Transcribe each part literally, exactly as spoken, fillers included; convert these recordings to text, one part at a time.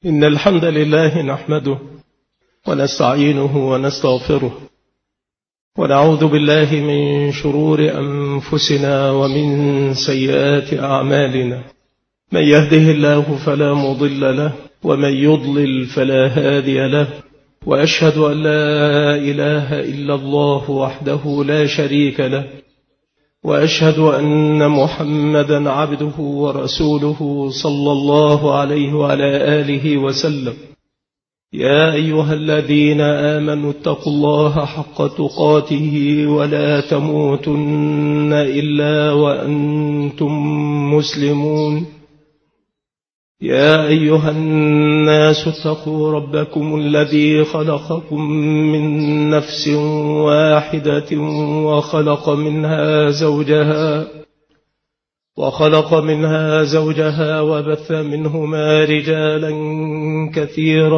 إن الحمد لله نحمده ونستعينه ونستغفره ونعوذ بالله من شرور أنفسنا ومن سيئات أعمالنا. من يهده الله فلا مضل له ومن يضلل فلا هادي له، وأشهد أن لا إله إلا الله وحده لا شريك له، وأشهد أن محمدا عبده ورسوله صلى الله عليه وعلى آله وسلم. يا أيها الذين آمنوا اتقوا الله حق تقاته ولا تموتن إلا وأنتم مسلمون. يا أيها الناس اتقوا ربكم الذي خلقكم من نفس واحدة وخلق منها زوجها وخلق منها زوجها وبث منهما رجالا كثيرا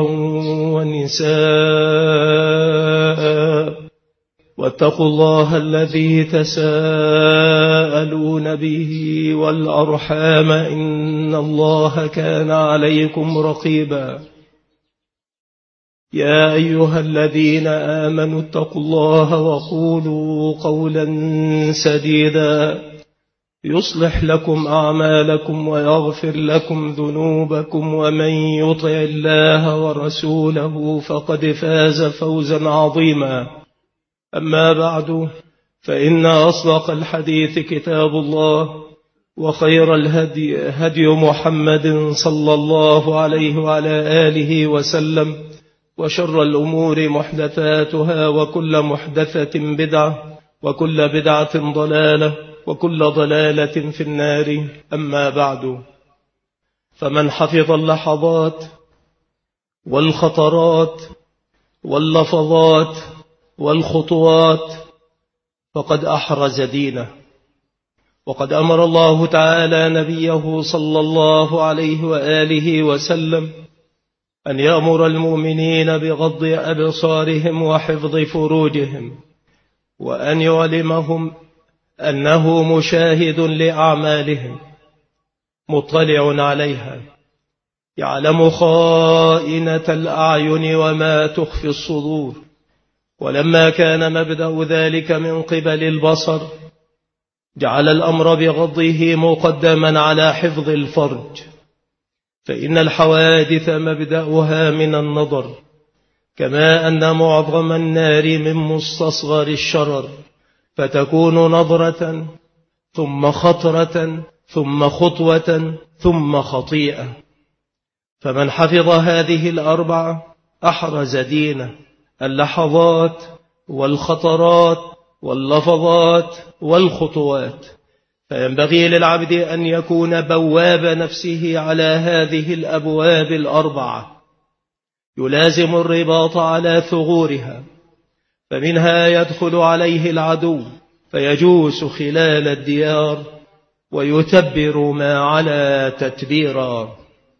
ونساء، واتقوا الله الذي تساءلون به والأرحام إن الله كان عليكم رقيبا. يا أيها الذين آمنوا اتقوا الله وقولوا قولا سديدا يصلح لكم أعمالكم ويغفر لكم ذنوبكم، ومن يطع الله ورسوله فقد فاز فوزا عظيما. أما بعد، فإن أصدق الحديث كتاب الله، وخير الهدي هدي محمد صلى الله عليه وعلى آله وسلم، وشر الأمور محدثاتها، وكل محدثة بدعة، وكل بدعة ضلالة، وكل ضلالة في النار. أما بعد، فمن حفظ اللحظات والخطرات واللفظات والخطوات فقد أحرز دينه. وقد أمر الله تعالى نبيه صلى الله عليه وآله وسلم أن يأمر المؤمنين بغض أبصارهم وحفظ فروجهم، وأن يعلمهم أنه مشاهد لأعمالهم مطلع عليها، يعلم خائنة الأعين وما تخفي الصدور. ولما كان مبدأ ذلك من قبل البصر، جعل الأمر بغضه مقدما على حفظ الفرج، فإن الحوادث مبدأها من النظر، كما أن معظم النار من مستصغر الشرر، فتكون نظرة ثم خطرة ثم خطوة ثم خطيئة. فمن حفظ هذه الأربعة أحرز دينه: اللحظات والخطرات واللفظات والخطوات. فينبغي للعبد أن يكون بواب نفسه على هذه الأبواب الأربعة، يلازم الرباط على ثغورها، فمنها يدخل عليه العدو فيجوس خلال الديار ويتبر ما على تتبيرا.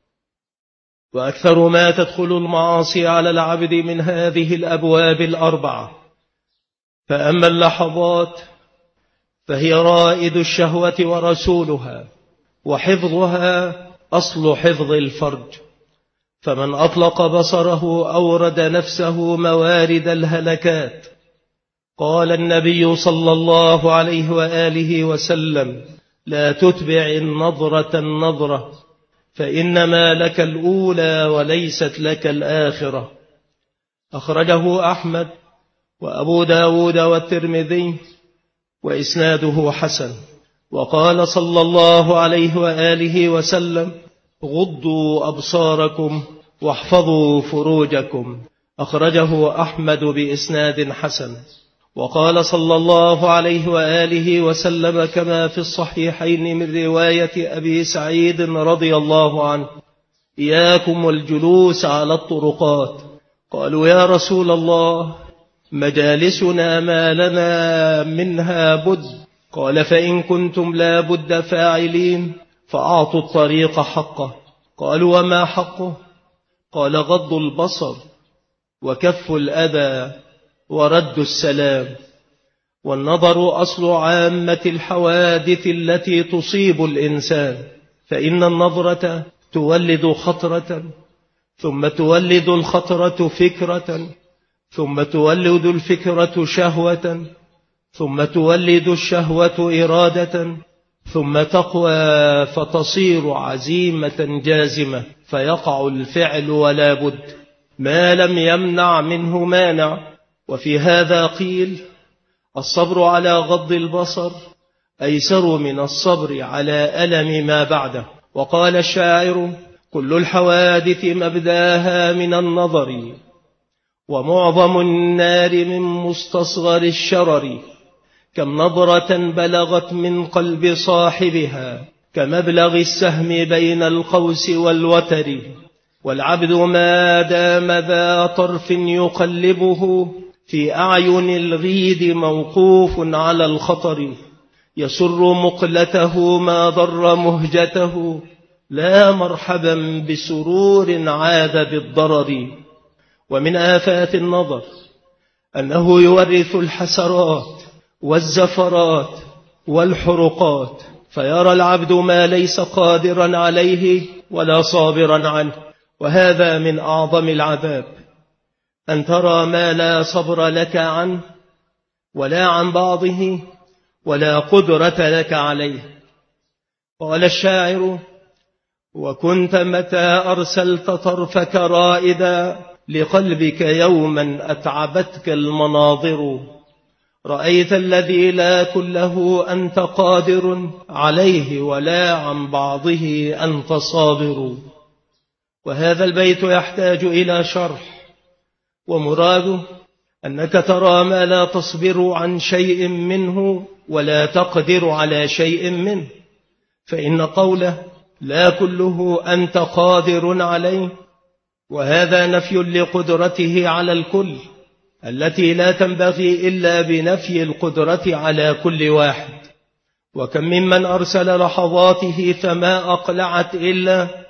وأكثر ما تدخل المعاصي على العبد من هذه الأبواب الأربعة. فأما اللحظات فهي رائد الشهوة ورسولها، وحفظها أصل حفظ الفرج. فمن أطلق بصره أورد نفسه موارد الهلكات. قال النبي صلى الله عليه وآله وسلم: لا تتبع النظرة النظرة، فإنما لك الأولى وليست لك الآخرة. أخرجه أحمد وأبو داود والترمذي وإسناده حسن. وقال صلى الله عليه وآله وسلم: غضوا أبصاركم واحفظوا فروجكم. أخرجه أحمد بإسناد حسن. وقال صلى الله عليه وآله وسلم كما في الصحيحين من رواية أبي سعيد رضي الله عنه: إياكم والجلوس على الطرقات. قالوا: يا رسول الله، مجالسنا ما لنا منها بد. قال: فإن كنتم لا بد فاعلين فأعطوا الطريق حقه. قالوا: وما حقه؟ قال: غض البصر، وكف الأذى، ورد السلام. والنظر أصل عامة الحوادث التي تصيب الإنسان، فإن النظرة تولد خطرة، ثم تولد الخطرة فكرة، ثم تولد الفكرة شهوة، ثم تولد الشهوة إرادة، ثم تقوى فتصير عزيمة جازمة، فيقع الفعل ولا بد ما لم يمنع منه مانع. وفي هذا قيل: الصبر على غض البصر أيسر من الصبر على ألم ما بعده. وقال الشاعر: كل الحوادث مبداها من النظر، ومعظم النار من مستصغر الشرر، كم نظرة بلغت من قلب صاحبها، كمبلغ السهم بين القوس والوتر. والعبد ما دام ذا طرف يقلبه، في أعين الغيد موقوف على الخطر، يسر مقلته ما ضر مهجته، لا مرحبا بسرور عاد بالضرر. ومن آفات النظر أنه يورث الحسرات والزفرات والحرقات، فيرى العبد ما ليس قادرا عليه ولا صابرا عنه. وهذا من أعظم العذاب، أن ترى ما لا صبر لك عنه ولا عن بعضه ولا قدرة لك عليه. قال الشاعر: وكنت متى أرسلت طرفك رائدا، لقلبك يوما أتعبتك المناظر، رأيت الذي لا كله أنت قادر عليه، ولا عن بعضه أنت صابر. وهذا البيت يحتاج إلى شرح، ومراده أنك ترى ما لا تصبر عن شيء منه ولا تقدر على شيء منه، فإن قوله لا كله أنت قادر عليه، وهذا نفي لقدرته على الكل، التي لا تنبغي إلا بنفي القدرة على كل واحد. وكم ممن أرسل لحظاته فما أقلعت إلا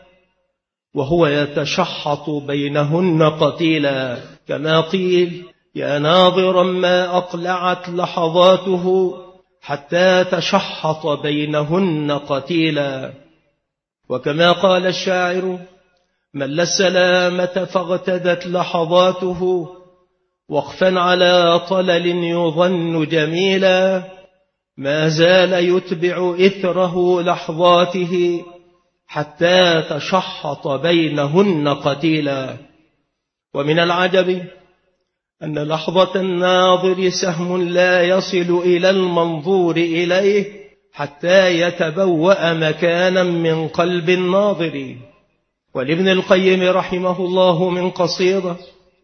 وهو يتشحط بينهن قتيلا، كما قيل: يا ناظرا ما أقلعت لحظاته حتى تشحط بينهن قتيلا. وكما قال الشاعر: مل السلامة فاغتدت لحظاته، وقفا على طلل يظن جميلا، ما زال يتبع إثره لحظاته حتى تشحط بينهن قتيلا. ومن العجب أن لحظة الناظر سهم لا يصل إلى المنظور إليه حتى يتبوأ مكانا من قلب الناظر. ولابن القيم رحمه الله من قصيدة: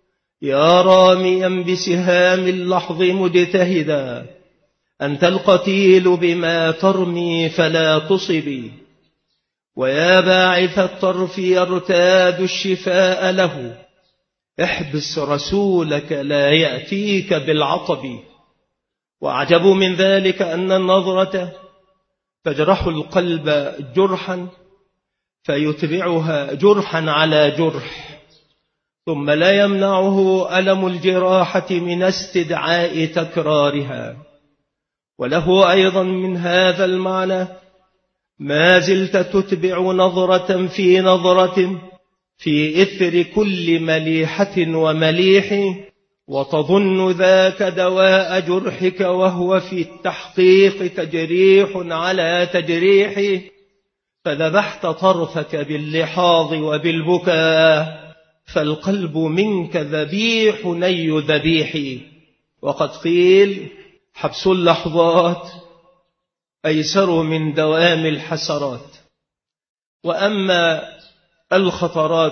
يا راميا بسهام اللحظ مجتهدا، أنت القتيل بما ترمي فلا تصبي، ويا باعث الطرف يرتاد الشفاء له، احبس رسولك لا يأتيك بالعطب. وأعجب من ذلك أن النظرة تجرح القلب جرحا فيتبعها جرحا على جرح، ثم لا يمنعه ألم الجراحة من استدعاء تكرارها. وله أيضا من هذا المعنى: ما زلت تتبع نظرة في نظرة في إثر كل مليحة ومليح، وتظن ذاك دواء جرحك، وهو في التحقيق تجريح على تجريح، فذبحت طرفك باللحاظ وبالبكاء، فالقلب منك ذبيح ني ذبيح. وقد قيل: حبس اللحظات أيسر من دوام الحسرات. وأما الخطرات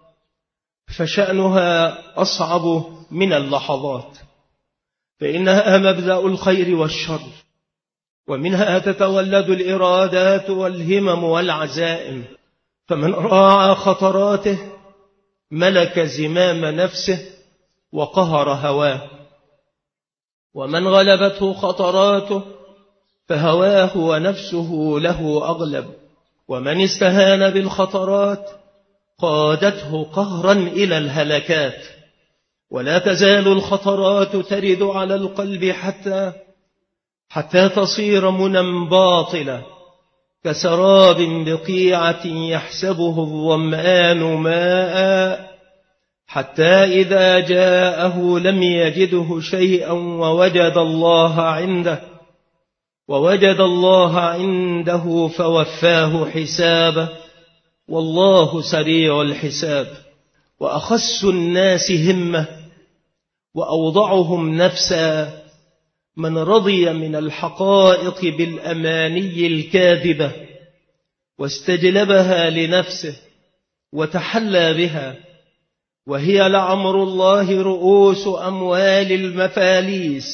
فشأنها أصعب من اللحظات، فإنها مبدأ الخير والشر، ومنها تتولد الإرادات والهمم والعزائم. فمن راعى خطراته ملك زمام نفسه وقهر هواه، ومن غلبته خطراته فهواه ونفسه له أغلب، ومن استهان بالخطرات قادته قهرا إلى الهلكات. ولا تزال الخطرات ترد على القلب حتى حتى تصير منى باطلة، كسراب بقيعة يحسبه الظمآن ماء حتى إذا جاءه لم يجده شيئا ووجد الله عنده ووجد الله عنده فوفاه حسابه والله سريع الحساب. وأخس الناس همة وأوضعهم نفسا من رضي من الحقائق بالأماني الكاذبة واستجلبها لنفسه وتحلى بها، وهي لعمر الله رؤوس أموال المفاليس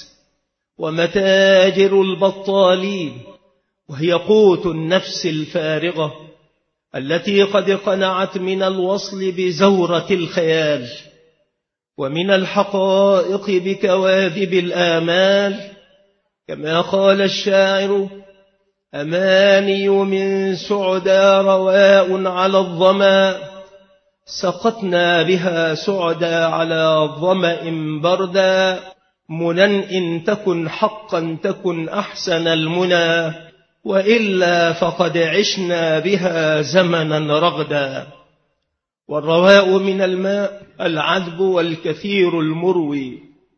ومتاجر البطالين، وهي قوت النفس الفارغة التي قد قنعت من الوصل بزورة الخيال ومن الحقائق بكواذب الآمال، كما قال الشاعر: أماني من سعدا رواء على الظما، سقطنا بها سعدا على ظمأ بردا، منى إن تكن حقا تكن أحسن المنى، وإلا فقد عشنا بها زمنا رغدا. والرواء من الماء العذب والكثير المروي.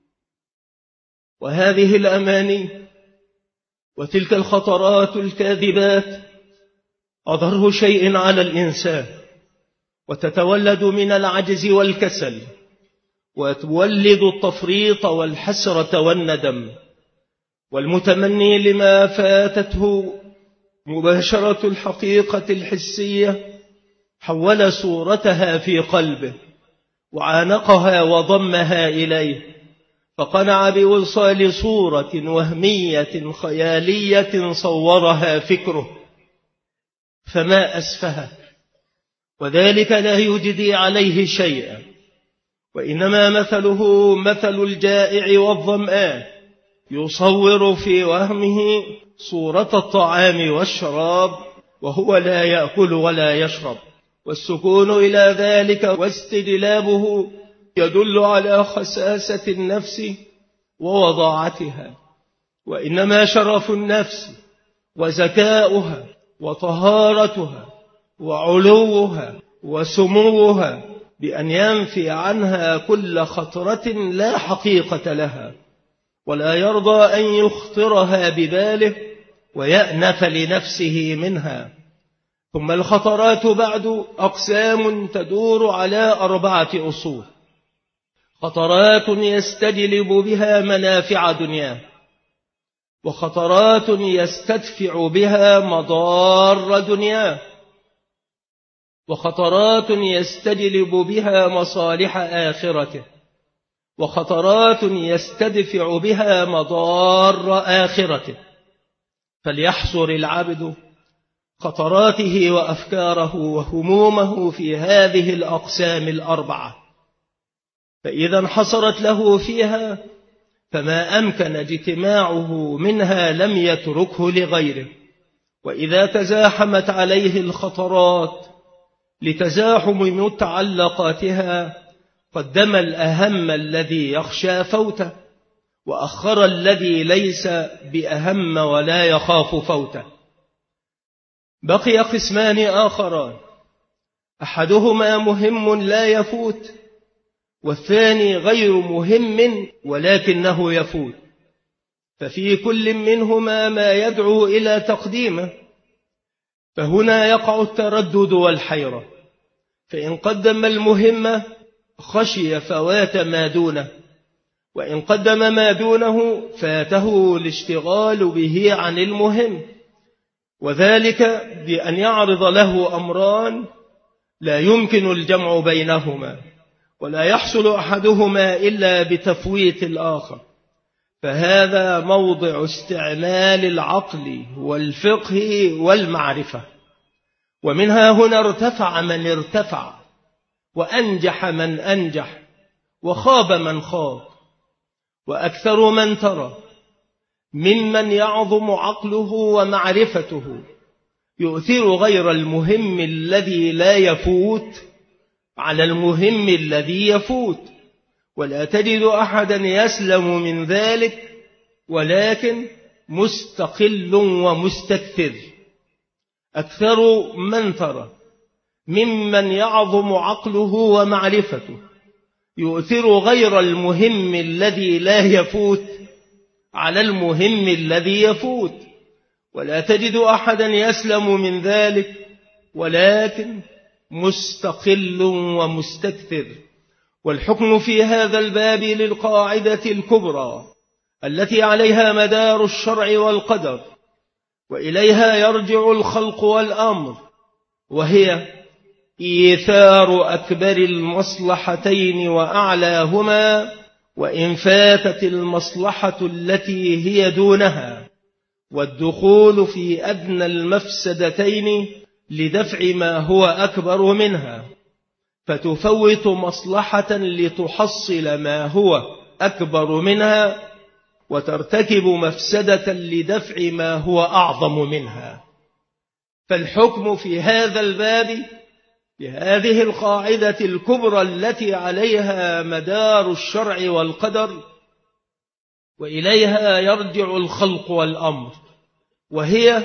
وهذه الأماني وتلك الخطرات الكاذبات أضر شيء على الإنسان، وتتولد من العجز والكسل، وتولد التفريط والحسرة والندم، والمتمني لما فاتته مباشرة الحقيقة الحسية حول صورتها في قلبه وعانقها وضمها إليه، فقنع بوصال صورة وهمية خيالية صورها فكره، فما أسفه، وذلك لا يجدي عليه شيئا، وإنما مثله مثل الجائع والظمآن، يصور في وهمه صورة الطعام والشراب وهو لا يأكل ولا يشرب، والسكون إلى ذلك واستجلابه يدل على خساسة النفس ووضاعتها، وإنما شرف النفس وزكاؤها وطهارتها وعلوها وسموها بأن ينفي عنها كل خطرة لا حقيقة لها، ولا يرضى أن يخطرها بباله ويأنف لنفسه منها. ثم الخطرات بعد أقسام تدور على أربعة أصول: خطرات يستجلب بها منافع دنياه، وخطرات يستدفع بها مضار دنياه، وخطرات يستجلب بها مصالح آخرته، وخطرات يستدفع بها مضار آخرته. فليحصر العبد خطراته وأفكاره وهمومه في هذه الأقسام الأربعة، فإذا انحصرت له فيها فما أمكن اجتماعه منها لم يتركه لغيره. وإذا تزاحمت عليه الخطرات لتزاحم متعلقاتها قدم الأهم الذي يخشى فوته، وأخر الذي ليس بأهم ولا يخاف فوته. بقي قسمان آخران: أحدهما مهم لا يفوت، والثاني غير مهم ولكنه يفوت، ففي كل منهما ما يدعو إلى تقديمه، فهنا يقع التردد والحيرة، فإن قدم المهم خشي فوات ما دونه، وإن قدم ما دونه فاته الاشتغال به عن المهم، وذلك بأن يعرض له أمران لا يمكن الجمع بينهما، ولا يحصل أحدهما إلا بتفويت الآخر، فهذا موضع استعمال العقل والفقه والمعرفة. ومنها هنا ارتفع من ارتفع، وأنجح من أنجح، وخاب من خاب، وأكثر من ترى ممن يعظم عقله ومعرفته يؤثر غير المهم الذي لا يفوت على المهم الذي يفوت، ولا تجد أحدا يسلم من ذلك، ولكن مستقل ومستكثر، أكثر من ترى ممن يعظم عقله ومعرفته يؤثر غير المهم الذي لا يفوت على المهم الذي يفوت، ولا تجد أحدا يسلم من ذلك، ولكن مستقل ومستكثر. والحكم في هذا الباب للقاعدة الكبرى التي عليها مدار الشرع والقدر، وإليها يرجع الخلق والأمر، وهي إيثار أكبر المصلحتين وأعلاهما، وإن فاتت المصلحة التي هي دونها، والدخول في أدنى المفسدتين لدفع ما هو أكبر منها، فتفوت مصلحة لتحصل ما هو أكبر منها، وترتكب مفسدة لدفع ما هو أعظم منها. فالحكم في هذا الباب بهذه القاعدة الكبرى التي عليها مدار الشرع والقدر، وإليها يرجع الخلق والأمر، وهي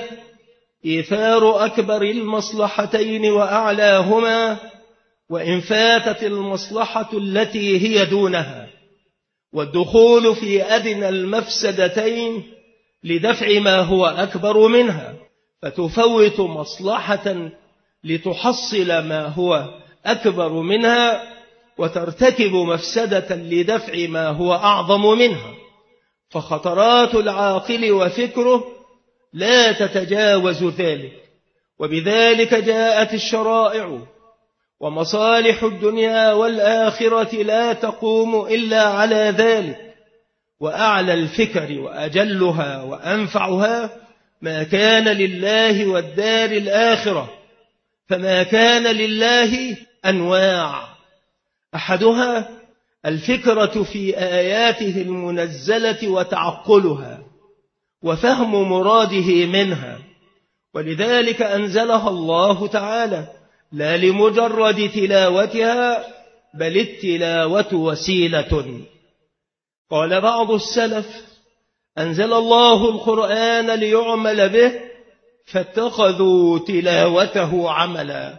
إيثار أكبر المصلحتين وأعلاهما، وإن فاتت المصلحة التي هي دونها، والدخول في أدنى المفسدتين لدفع ما هو أكبر منها، فتفوت مصلحة لتحصل ما هو أكبر منها، وترتكب مفسدة لدفع ما هو أعظم منها. فخطرات العاقل وفكره لا تتجاوز ذلك، وبذلك جاءت الشرائع، ومصالح الدنيا والآخرة لا تقوم إلا على ذلك. وأعلى الفكر وأجلها وأنفعها ما كان لله والدار الآخرة، فما كان لله أنواع، أحدها الفكرة في آياته المنزلة وتعقلها وفهم مراده منها، ولذلك أنزلها الله تعالى لا لمجرد تلاوتها، بل التلاوة وسيلة. قال بعض السلف: أنزل الله القرآن ليعمل به فاتخذوا تلاوته عملا.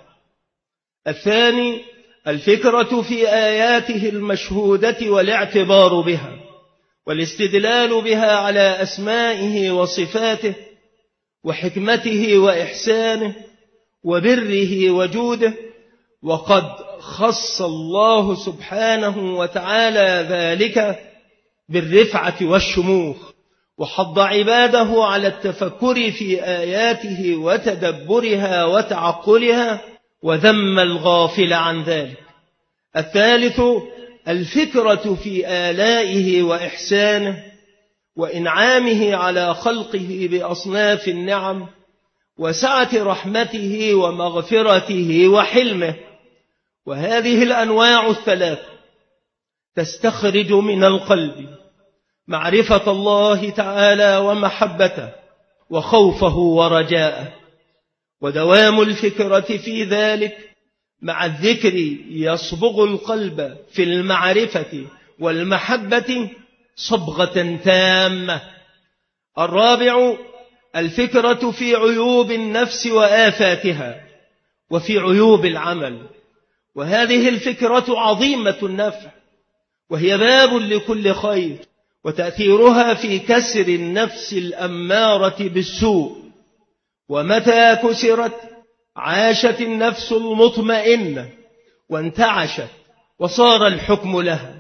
الثاني الفكرة في آياته المشهودة والاعتبار بها والاستدلال بها على أسمائه وصفاته وحكمته وإحسانه وبره وجوده. وقد خص الله سبحانه وتعالى ذلك بالرفعة والشموخ، وحض عباده على التفكر في آياته وتدبرها وتعقلها، وذم الغافل عن ذلك. الثالث الفكرة في آلائه وإحسانه وإنعامه على خلقه بأصناف النعم وسعة رحمته ومغفرته وحلمه. وهذه الأنواع الثلاث تستخرج من القلب معرفة الله تعالى ومحبته وخوفه ورجاءه، ودوام الفكرة في ذلك مع الذكر يصبغ القلب في المعرفة والمحبة صبغة تامة. الرابع الفكرة في عيوب النفس وآفاتها وفي عيوب العمل، وهذه الفكرة عظيمة النفع، وهي باب لكل خير، وتأثيرها في كسر النفس الأمارة بالسوء، ومتى كسرت عاشت النفس المطمئنة وانتعشت وصار الحكم لها،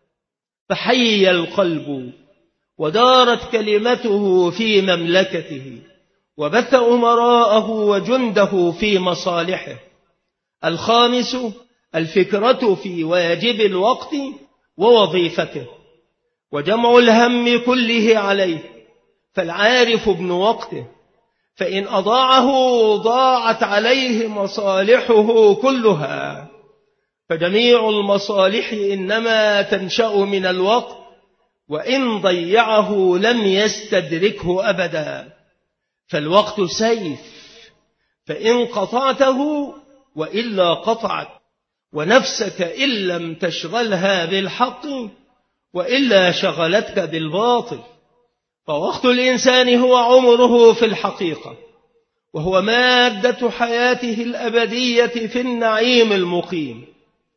فحي القلب ودارت كلمته في مملكته، وبث أمراءه وجنده في مصالحه. الخامس الفكرة في واجب الوقت ووظيفته وجمع الهم كله عليه، فالعارف ابن وقته، فإن أضاعه ضاعت عليه مصالحه كلها، فجميع المصالح إنما تنشأ من الوقت، وإن ضيعه لم يستدركه أبدا. فالوقت سيف، فإن قطعته وإلا قطعت، ونفسك إن لم تشغلها بالحق وإلا شغلتك بالباطل. فوقت الإنسان هو عمره في الحقيقة، وهو مادة حياته الأبدية في النعيم المقيم،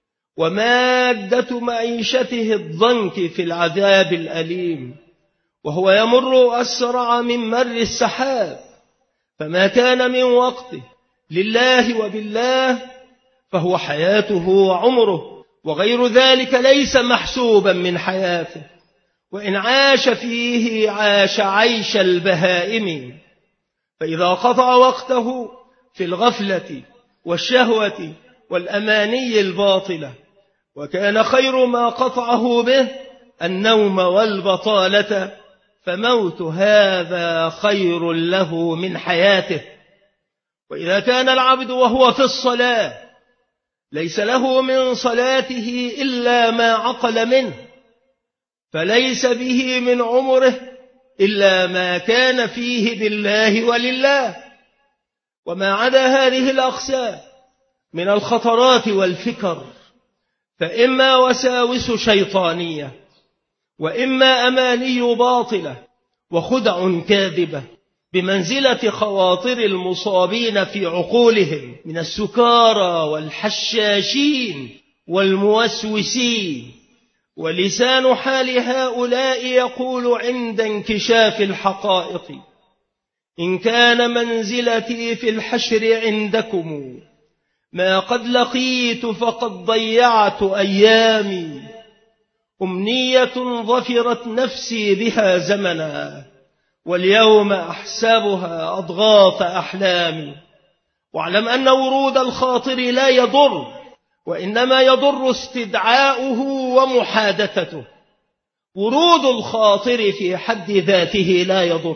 ومادة معيشته الضنك في العذاب الأليم، وهو يمر أسرع من مر السحاب، فما كان من وقته لله وبالله فهو حياته وعمره، وغير ذلك ليس محسوبا من حياته، وإن عاش فيه عاش عيش البهائم. فإذا قطع وقته في الغفلة والشهوة والأماني الباطلة، وكان خير ما قطعه به النوم والبطالة، فموت هذا خير له من حياته. وإذا كان العبد وهو في الصلاة ليس له من صلاته إلا ما عقل منه، فليس به من عمره إلا ما كان فيه بالله ولله. وما عدا هذه الأقسام من الخطرات والفكر فإما وساوس شيطانية، وإما أماني باطلة وخدع كاذبة بمنزلة خواطر المصابين في عقولهم من السكارى والحشاشين والموسوسين. ولسان حال هؤلاء يقول عند انكشاف الحقائق: إن كان منزلتي في الحشر عندكم ما قد لقيت فقد ضيعت أيامي، أمنية ظفرت نفسي بها زمنا، واليوم أحسبها أضغاث أحلامي. واعلم أن ورود الخاطر لا يضر، وإنما يضر استدعاؤه ومحادثته. ورود الخاطر في حد ذاته لا يضر،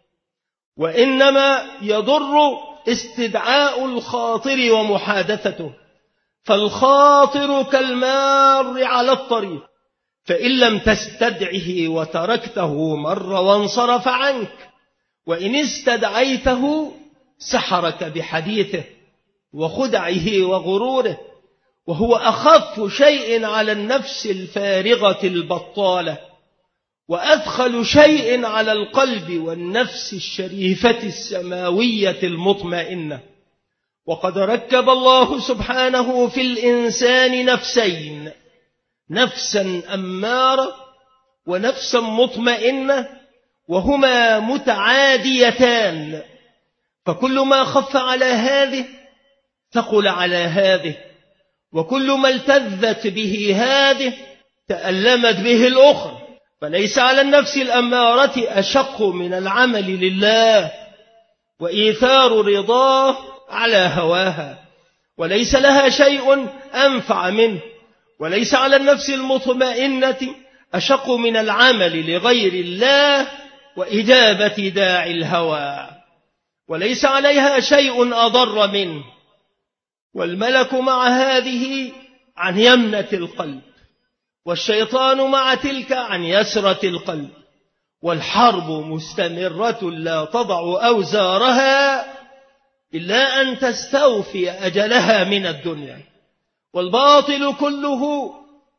وإنما يضر استدعاء الخاطر ومحادثته. فالخاطر كالمار على الطريق، فإن لم تستدعه وتركته مر وانصرف عنك، وإن استدعيته سحرك بحديثه وخدعه وغروره، وهو أخف شيء على النفس الفارغة البطالة، وأدخل شيء على القلب والنفس الشريفة السماوية المطمئنة. وقد ركب الله سبحانه في الإنسان نفسين: نفسا أمارة ونفسا مطمئنة، وهما متعاديتان، فكل ما خف على هذه ثقل على هذه، وكل ما التذت به هذه تألمت به الأخرى. فليس على النفس الأمارة أشق من العمل لله وإيثار رضاه على هواها، وليس لها شيء أنفع منه. وليس على النفس المطمئنة أشق من العمل لغير الله وإجابة داعي الهوى، وليس عليها شيء أضر منه. والملك مع هذه عن يمنة القلب، والشيطان مع تلك عن يسرة القلب، والحرب مستمرة لا تضع أوزارها إلا أن تستوفي أجلها من الدنيا. والباطل كله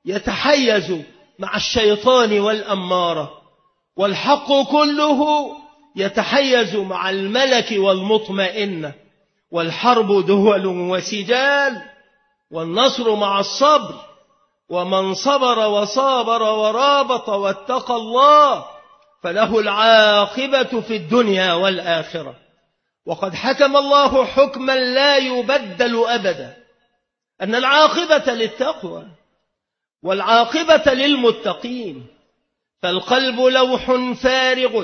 يتحيز مع الشيطان والأمارة، والحق كله يتحيز مع الملك والمطمئنة. والحرب دول وسجال، والنصر مع الصبر، ومن صبر وصابر ورابط واتقى الله فله العاقبة في الدنيا والآخرة. وقد حكم الله حكما لا يبدل أبدا، أن العاقبة للتقوى والعاقبة للمتقين. فالقلب لوح فارغ،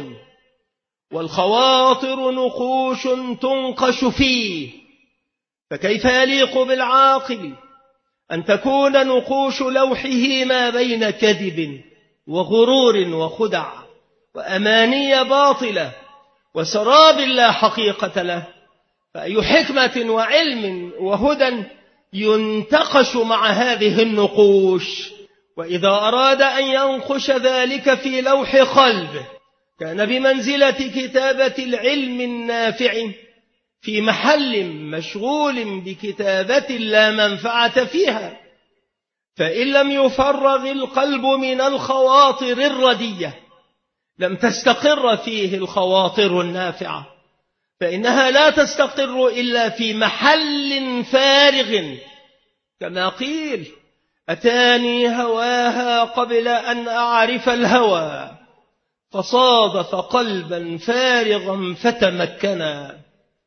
والخواطر نقوش تنقش فيه، فكيف يليق بالعاقل أن تكون نقوش لوحه ما بين كذب وغرور وخدع وأماني باطلة وسراب لا حقيقة له؟ فأي حكمة وعلم وهدى ينتقش مع هذه النقوش؟ وإذا أراد أن ينقش ذلك في لوح قلبه كان بمنزلة كتابة العلم النافع في محل مشغول بكتابة لا منفعة فيها. فإن لم يفرغ القلب من الخواطر الردية لم تستقر فيه الخواطر النافعة، فإنها لا تستقر إلا في محل فارغ، كما قيل: أتاني هواها قبل أن أعرف الهوى، فصادف قلبا فارغا فتمكنا.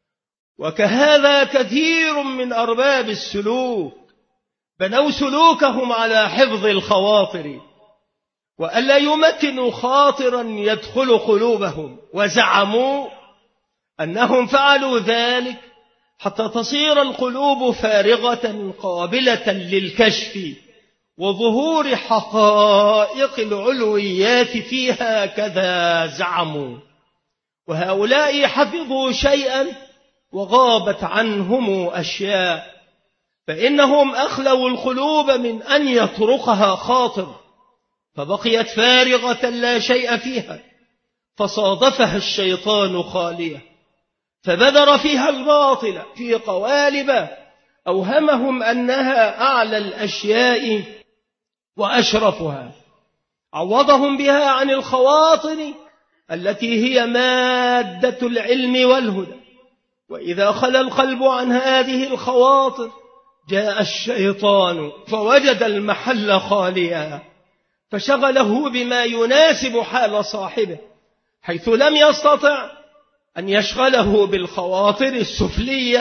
وكهذا كثير من أرباب السلوك بنوا سلوكهم على حفظ الخواطر، وألا يمكنوا خاطرا يدخل قلوبهم، وزعموا أنهم فعلوا ذلك حتى تصير القلوب فارغة قابلة للكشف وظهور حقائق العلويات فيها، كذا زعموا. وهؤلاء حفظوا شيئا وغابت عنهم أشياء، فإنهم أخلوا القلوب من أن يطرقها خاطر، فبقيت فارغة لا شيء فيها، فصادفها الشيطان خالية، فبذر فيها الباطل في قوالب أوهمهم أنها أعلى الأشياء وأشرفها، عوضهم بها عن الخواطر التي هي مادة العلم والهدى. وإذا خلى القلب عن هذه الخواطر جاء الشيطان فوجد المحل خاليا، فشغله بما يناسب حال صاحبه، حيث لم يستطع أن يشغله بالخواطر السفلية،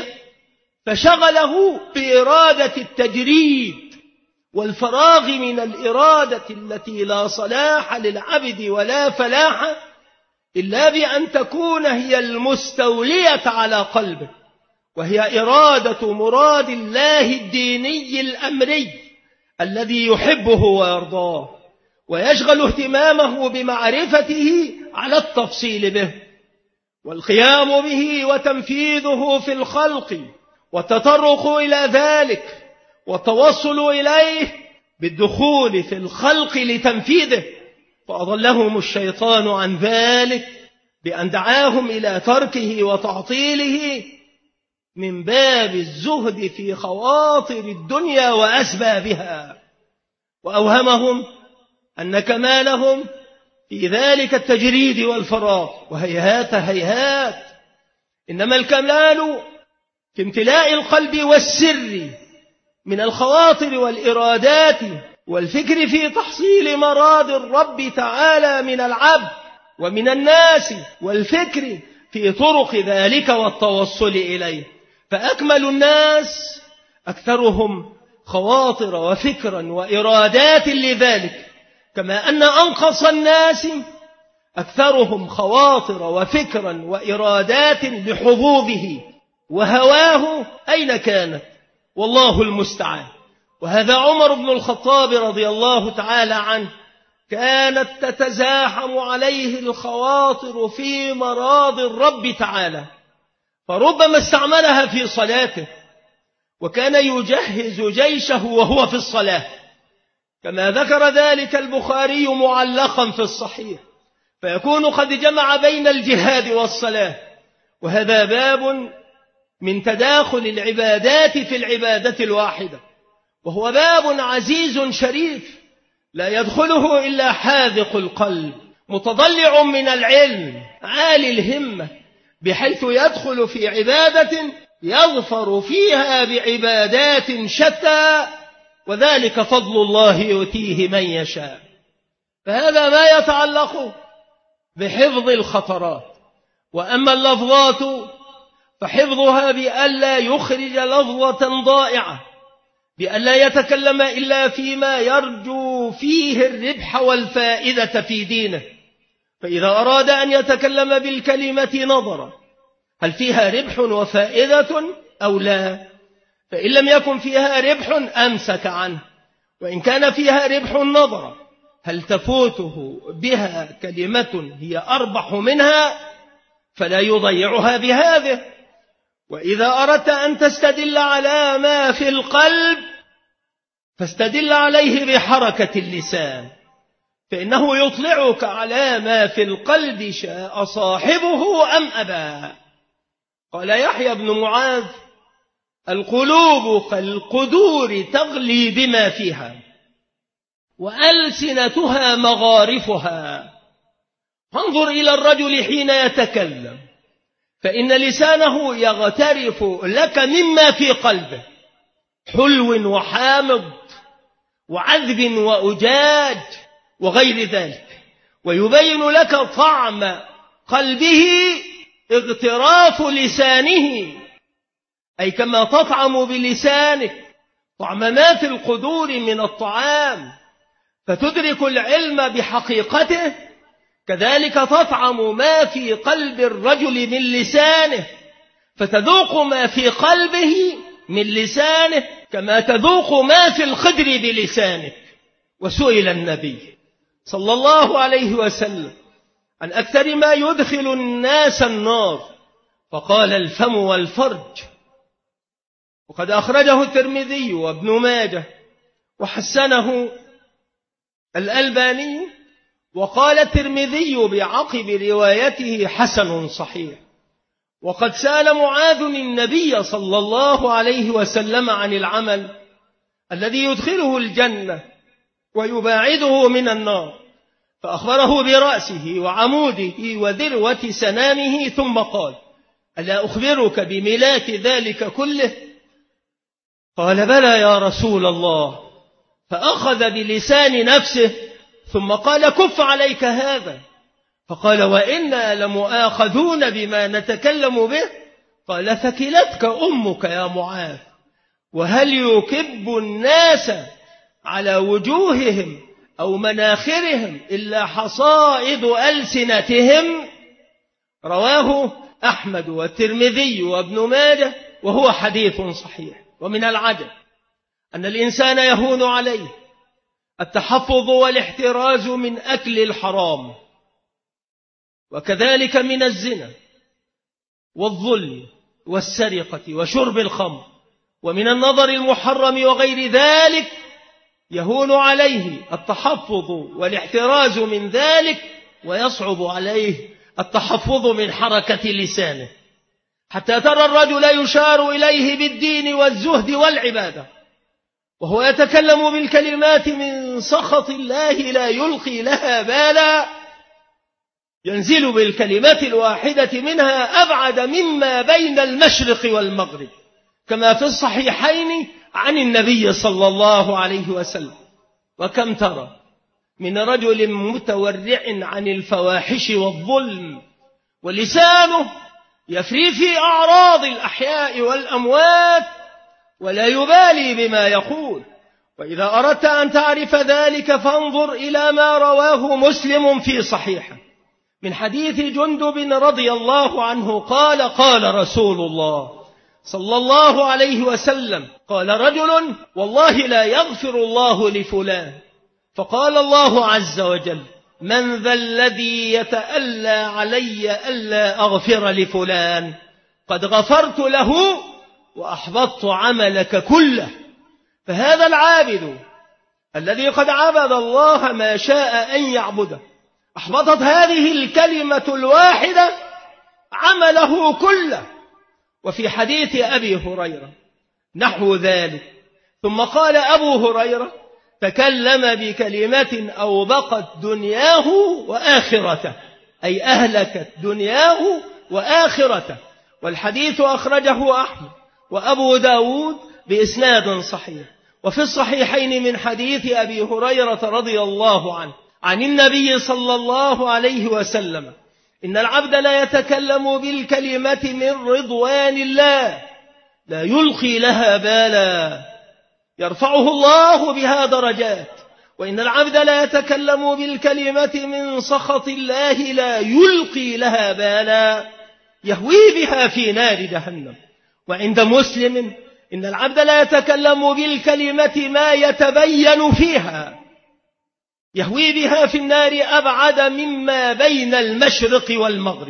فشغله بإرادة التجريد والفراغ من الإرادة التي لا صلاح للعبد ولا فلاح إلا بأن تكون هي المستولية على قلبه، وهي إرادة مراد الله الديني الأمري الذي يحبه ويرضاه، ويشغل اهتمامه بمعرفته على التفصيل به والقيام به وتنفيذه في الخلق، والتطرق إلى ذلك والتوصل إليه بالدخول في الخلق لتنفيذه. فأضلهم الشيطان عن ذلك بأن دعاهم إلى تركه وتعطيله من باب الزهد في خواطر الدنيا وأسبابها، وأوهمهم أن كمالهم في ذلك التجريد والفراغ، وهيهات هيهات، إنما الكمال في امتلاء القلب والسر من الخواطر والإرادات والفكر في تحصيل مراد الرب تعالى من العبد ومن الناس، والفكر في طرق ذلك والتوصل إليه. فأكمل الناس أكثرهم خواطر وفكرا وإرادات لذلك، كما أن أنقص الناس أكثرهم خواطر وفكرا وإرادات لحظوظه وهواه أين كانت، والله المستعان. وهذا عمر بن الخطاب رضي الله تعالى عنه كانت تتزاحم عليه الخواطر في مراض الرب تعالى، فربما استعملها في صلاته، وكان يجهز جيشه وهو في الصلاة، كما ذكر ذلك البخاري معلقا في الصحيح، فيكون قد جمع بين الجهاد والصلاة. وهذا باب من تداخل العبادات في العبادة الواحدة، وهو باب عزيز شريف لا يدخله إلا حاذق القلب متضلع من العلم عالي الهمة، بحيث يدخل في عبادة يظفر فيها بعبادات شتى، وذلك فضل الله يؤتيه من يشاء. فهذا ما يتعلق بحفظ الخطرات. وأما اللفظات فحفظها بألا يخرج لفظة ضائعة، بألا يتكلم إلا فيما يرجو فيه الربح والفائدة في دينه، فإذا أراد أن يتكلم بالكلمة نظر هل فيها ربح وفائدة أو لا، فإن لم يكن فيها ربح أمسك عنه، وإن كان فيها ربح نظر هل تفوته بها كلمة هي أربح منها فلا يضيعها بهذه. وإذا أردت أن تستدل على ما في القلب فاستدل عليه بحركة اللسان، فإنه يطلعك على ما في القلب شاء صاحبه أم أبى. قال يحيى بن معاذ: القلوب كالقدور تغلي بما فيها، وألسنتها مغارفها. فانظر إلى الرجل حين يتكلم، فإن لسانه يغترف لك مما في قلبه، حلو وحامض وعذب وأجاج وغير ذلك، ويبين لك طعم قلبه اغتراف لسانه، أي كما تطعم بلسانك طعم ما في القدور من الطعام فتدرك العلم بحقيقته، كذلك تطعم ما في قلب الرجل من لسانه فتذوق ما في قلبه من لسانه كما تذوق ما في الخدر بلسانك. وسئل النبي صلى الله عليه وسلم عن أكثر ما يدخل الناس النار فقال الفم والفرج، وقد أخرجه الترمذي وابن ماجه وحسنه الألباني، وقال الترمذي بعقب روايته حسن صحيح. وقد سأل معاذ النبي صلى الله عليه وسلم عن العمل الذي يدخله الجنة ويباعده من النار، فأخبره برأسه وعموده وذروة سنامه، ثم قال ألا أخبرك بملاك ذلك كله؟ قال بلى يا رسول الله، فأخذ بلسان نفسه ثم قال كف عليك هذا، فقال وإنا لمؤاخذون بما نتكلم به، قال ثكلتك أمك يا معاذ، وهل يكب الناس على وجوههم أو مناخرهم إلا حصائد ألسنتهم؟ رواه أحمد والترمذي وابن ماجه وهو حديث صحيح. ومن العجب أن الإنسان يهون عليه التحفظ والاحتراز من أكل الحرام، وكذلك من الزنا والظلم والسرقة وشرب الخمر ومن النظر المحرم وغير ذلك، يهون عليه التحفظ والاحتراز من ذلك، ويصعب عليه التحفظ من حركة لسانه، حتى ترى الرجل يشار إليه بالدين والزهد والعبادة وهو يتكلم بالكلمات من سخط الله لا يلقي لها بالا، ينزل بالكلمات الواحدة منها أبعد مما بين المشرق والمغرب، كما في الصحيحين عن النبي صلى الله عليه وسلم. وكم ترى من رجل متورع عن الفواحش والظلم ولسانه يفري في أعراض الأحياء والأموات ولا يبالي بما يقول. وإذا أردت أن تعرف ذلك فانظر إلى ما رواه مسلم في صحيحه من حديث جندب رضي الله عنه قال قال رسول الله صلى الله عليه وسلم قال رجل والله لا يغفر الله لفلان، فقال الله عز وجل من ذا الذي يتألى علي ألا أغفر لفلان؟ قد غفرت له وأحبطت عملك كله. فهذا العابد الذي قد عبد الله ما شاء أن يعبده أحبطت هذه الكلمة الواحدة عمله كله. وفي حديث أبي هريرة نحو ذلك، ثم قال أبو هريرة تكلم بكلمة أوبقت دنياه وآخرته، أي أهلكت دنياه وآخرته. والحديث أخرجه أحمد وأبو داود بإسناد صحيح. وفي الصحيحين من حديث أبي هريرة رضي الله عنه عن النبي صلى الله عليه وسلم إن العبد لا يتكلم بالكلمة من رضوان الله لا يلقي لها بالا يرفعه الله بها درجات، وإن العبد لا يتكلم بالكلمة من سخط الله لا يلقي لها بالا يهوي بها في نار جهنم. وعند مسلم إن العبد لا يتكلم بالكلمة ما يتبين فيها يهوي بها في النار أبعد مما بين المشرق والمغرب.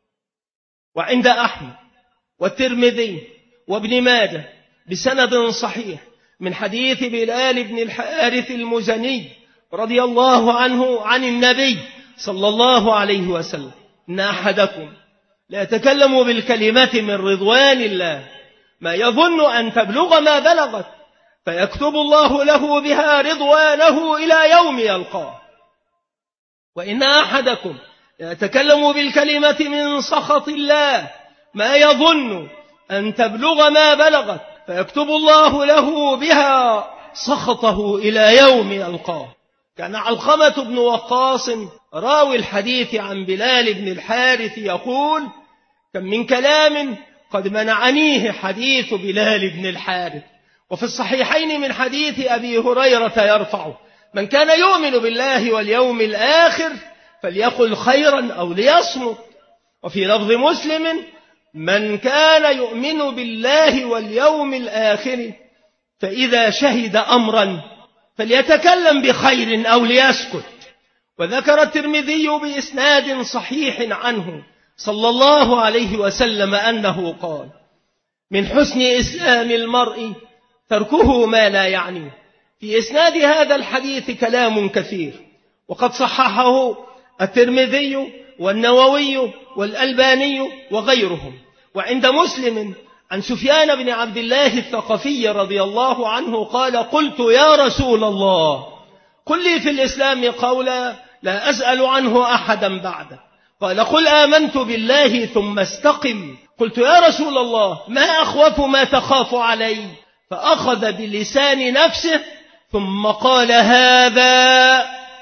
وعند أحمد والترمذي وابن ماجه بسند صحيح من حديث بلال بن الحارث المزني رضي الله عنه عن النبي صلى الله عليه وسلم إن أحدكم لا يتكلم بالكلمة من رضوان الله ما يظن أن تبلغ ما بلغت فيكتب الله له بها رضوانه إلى يوم يلقاه. وإن أحدكم يتكلم بالكلمة من سخط الله ما يظن أن تبلغ ما بلغت فيكتب الله له بها سخطه إلى يوم يلقاه. كان علقمة بن وقاص راوي الحديث عن بلال بن الحارث يقول: كم من كلام قد منعنيه حديث بلال بن الحارث. وفي الصحيحين من حديث أبي هريرة يرفعه: من كان يؤمن بالله واليوم الآخر فليقل خيرا أو ليصمت. وفي لفظ مسلم: من كان يؤمن بالله واليوم الآخر فإذا شهد أمرا فليتكلم بخير أو ليسكت. وذكر الترمذي بإسناد صحيح عنه صلى الله عليه وسلم أنه قال: من حسن إسلام المرء تركه ما لا يعنيه. في إسناد هذا الحديث كلام كثير، وقد صححه الترمذي والنووي والألباني وغيرهم. وعند مسلم عن سفيان بن عبد الله الثقفي رضي الله عنه قال: قلت يا رسول الله قل لي في الإسلام قولا لا أسأل عنه أحدا بعده. قال: قل آمنت بالله ثم استقم. قلت يا رسول الله ما أخوف ما تخاف علي؟ فأخذ بلسان نفسه ثم قال: هذا.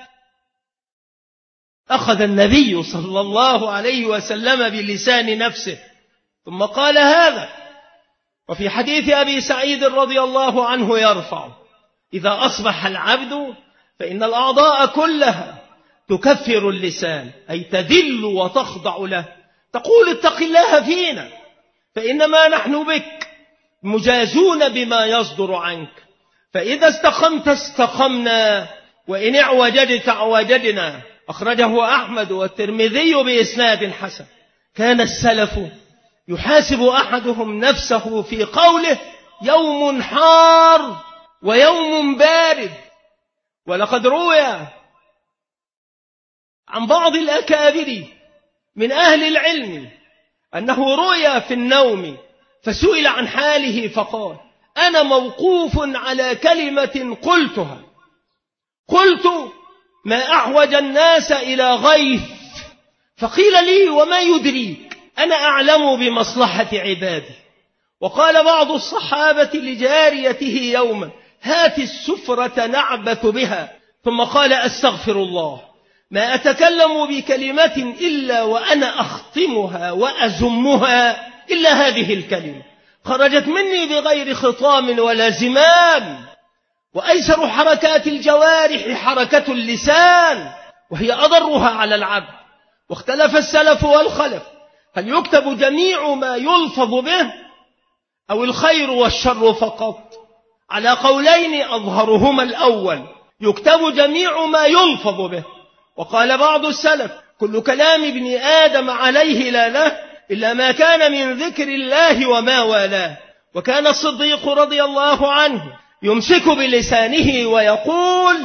أخذ النبي صلى الله عليه وسلم بلسان نفسه ثم قال: هذا. وفي حديث أبي سعيد رضي الله عنه يرفع: إذا أصبح العبد فإن الأعضاء كلها تكفر اللسان، أي تذل وتخضع له، تقول: اتق الله فينا فإنما نحن بك مجازون بما يصدر عنك، فإذا استقمت استقمنا وإن اعوجدت اعوجدنا. أخرجه أحمد والترمذي بإسناد حسن. كان السلف يحاسب أحدهم نفسه في قوله: يوم حار ويوم بارد. ولقد روي عن بعض الأكابر من أهل العلم أنه رؤيا في النوم فسئل عن حاله فقال: أنا موقوف على كلمة قلتها، قلت: ما أحوج الناس إلى غيث. فقيل لي: وما يدريك؟ أنا أعلم بمصلحة عبادي. وقال بعض الصحابة لجاريته يوما: هات السفرة نعبث بها. ثم قال: أستغفر الله، ما أتكلم بكلمة إلا وأنا أختمها وأزمها إلا هذه الكلمة خرجت مني بغير خطام ولا زمام. وأيسر حركات الجوارح حركة اللسان، وهي أضرها على العبد. واختلف السلف والخلف: هل يكتب جميع ما يلفظ به أو الخير والشر فقط؟ على قولين أظهرهما الأول: يكتب جميع ما يلفظ به. وقال بعض السلف: كل كلام ابن آدم عليه لا له إلا ما كان من ذكر الله وما والاه. وكان الصديق رضي الله عنه يمسك بلسانه ويقول: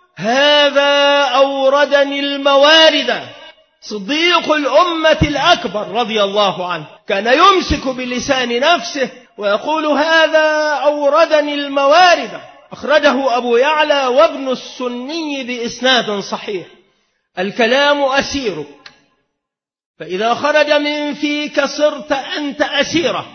هذا أوردني الموارد. صديق الأمة الأكبر رضي الله عنه كان يمسك بلسان نفسه ويقول: هذا أوردني الموارد. أخرجه أبو يعلى وابن السني بإسناد صحيح. الكلام أسيرك، فإذا خرج من فيك صرت أنت أسيره.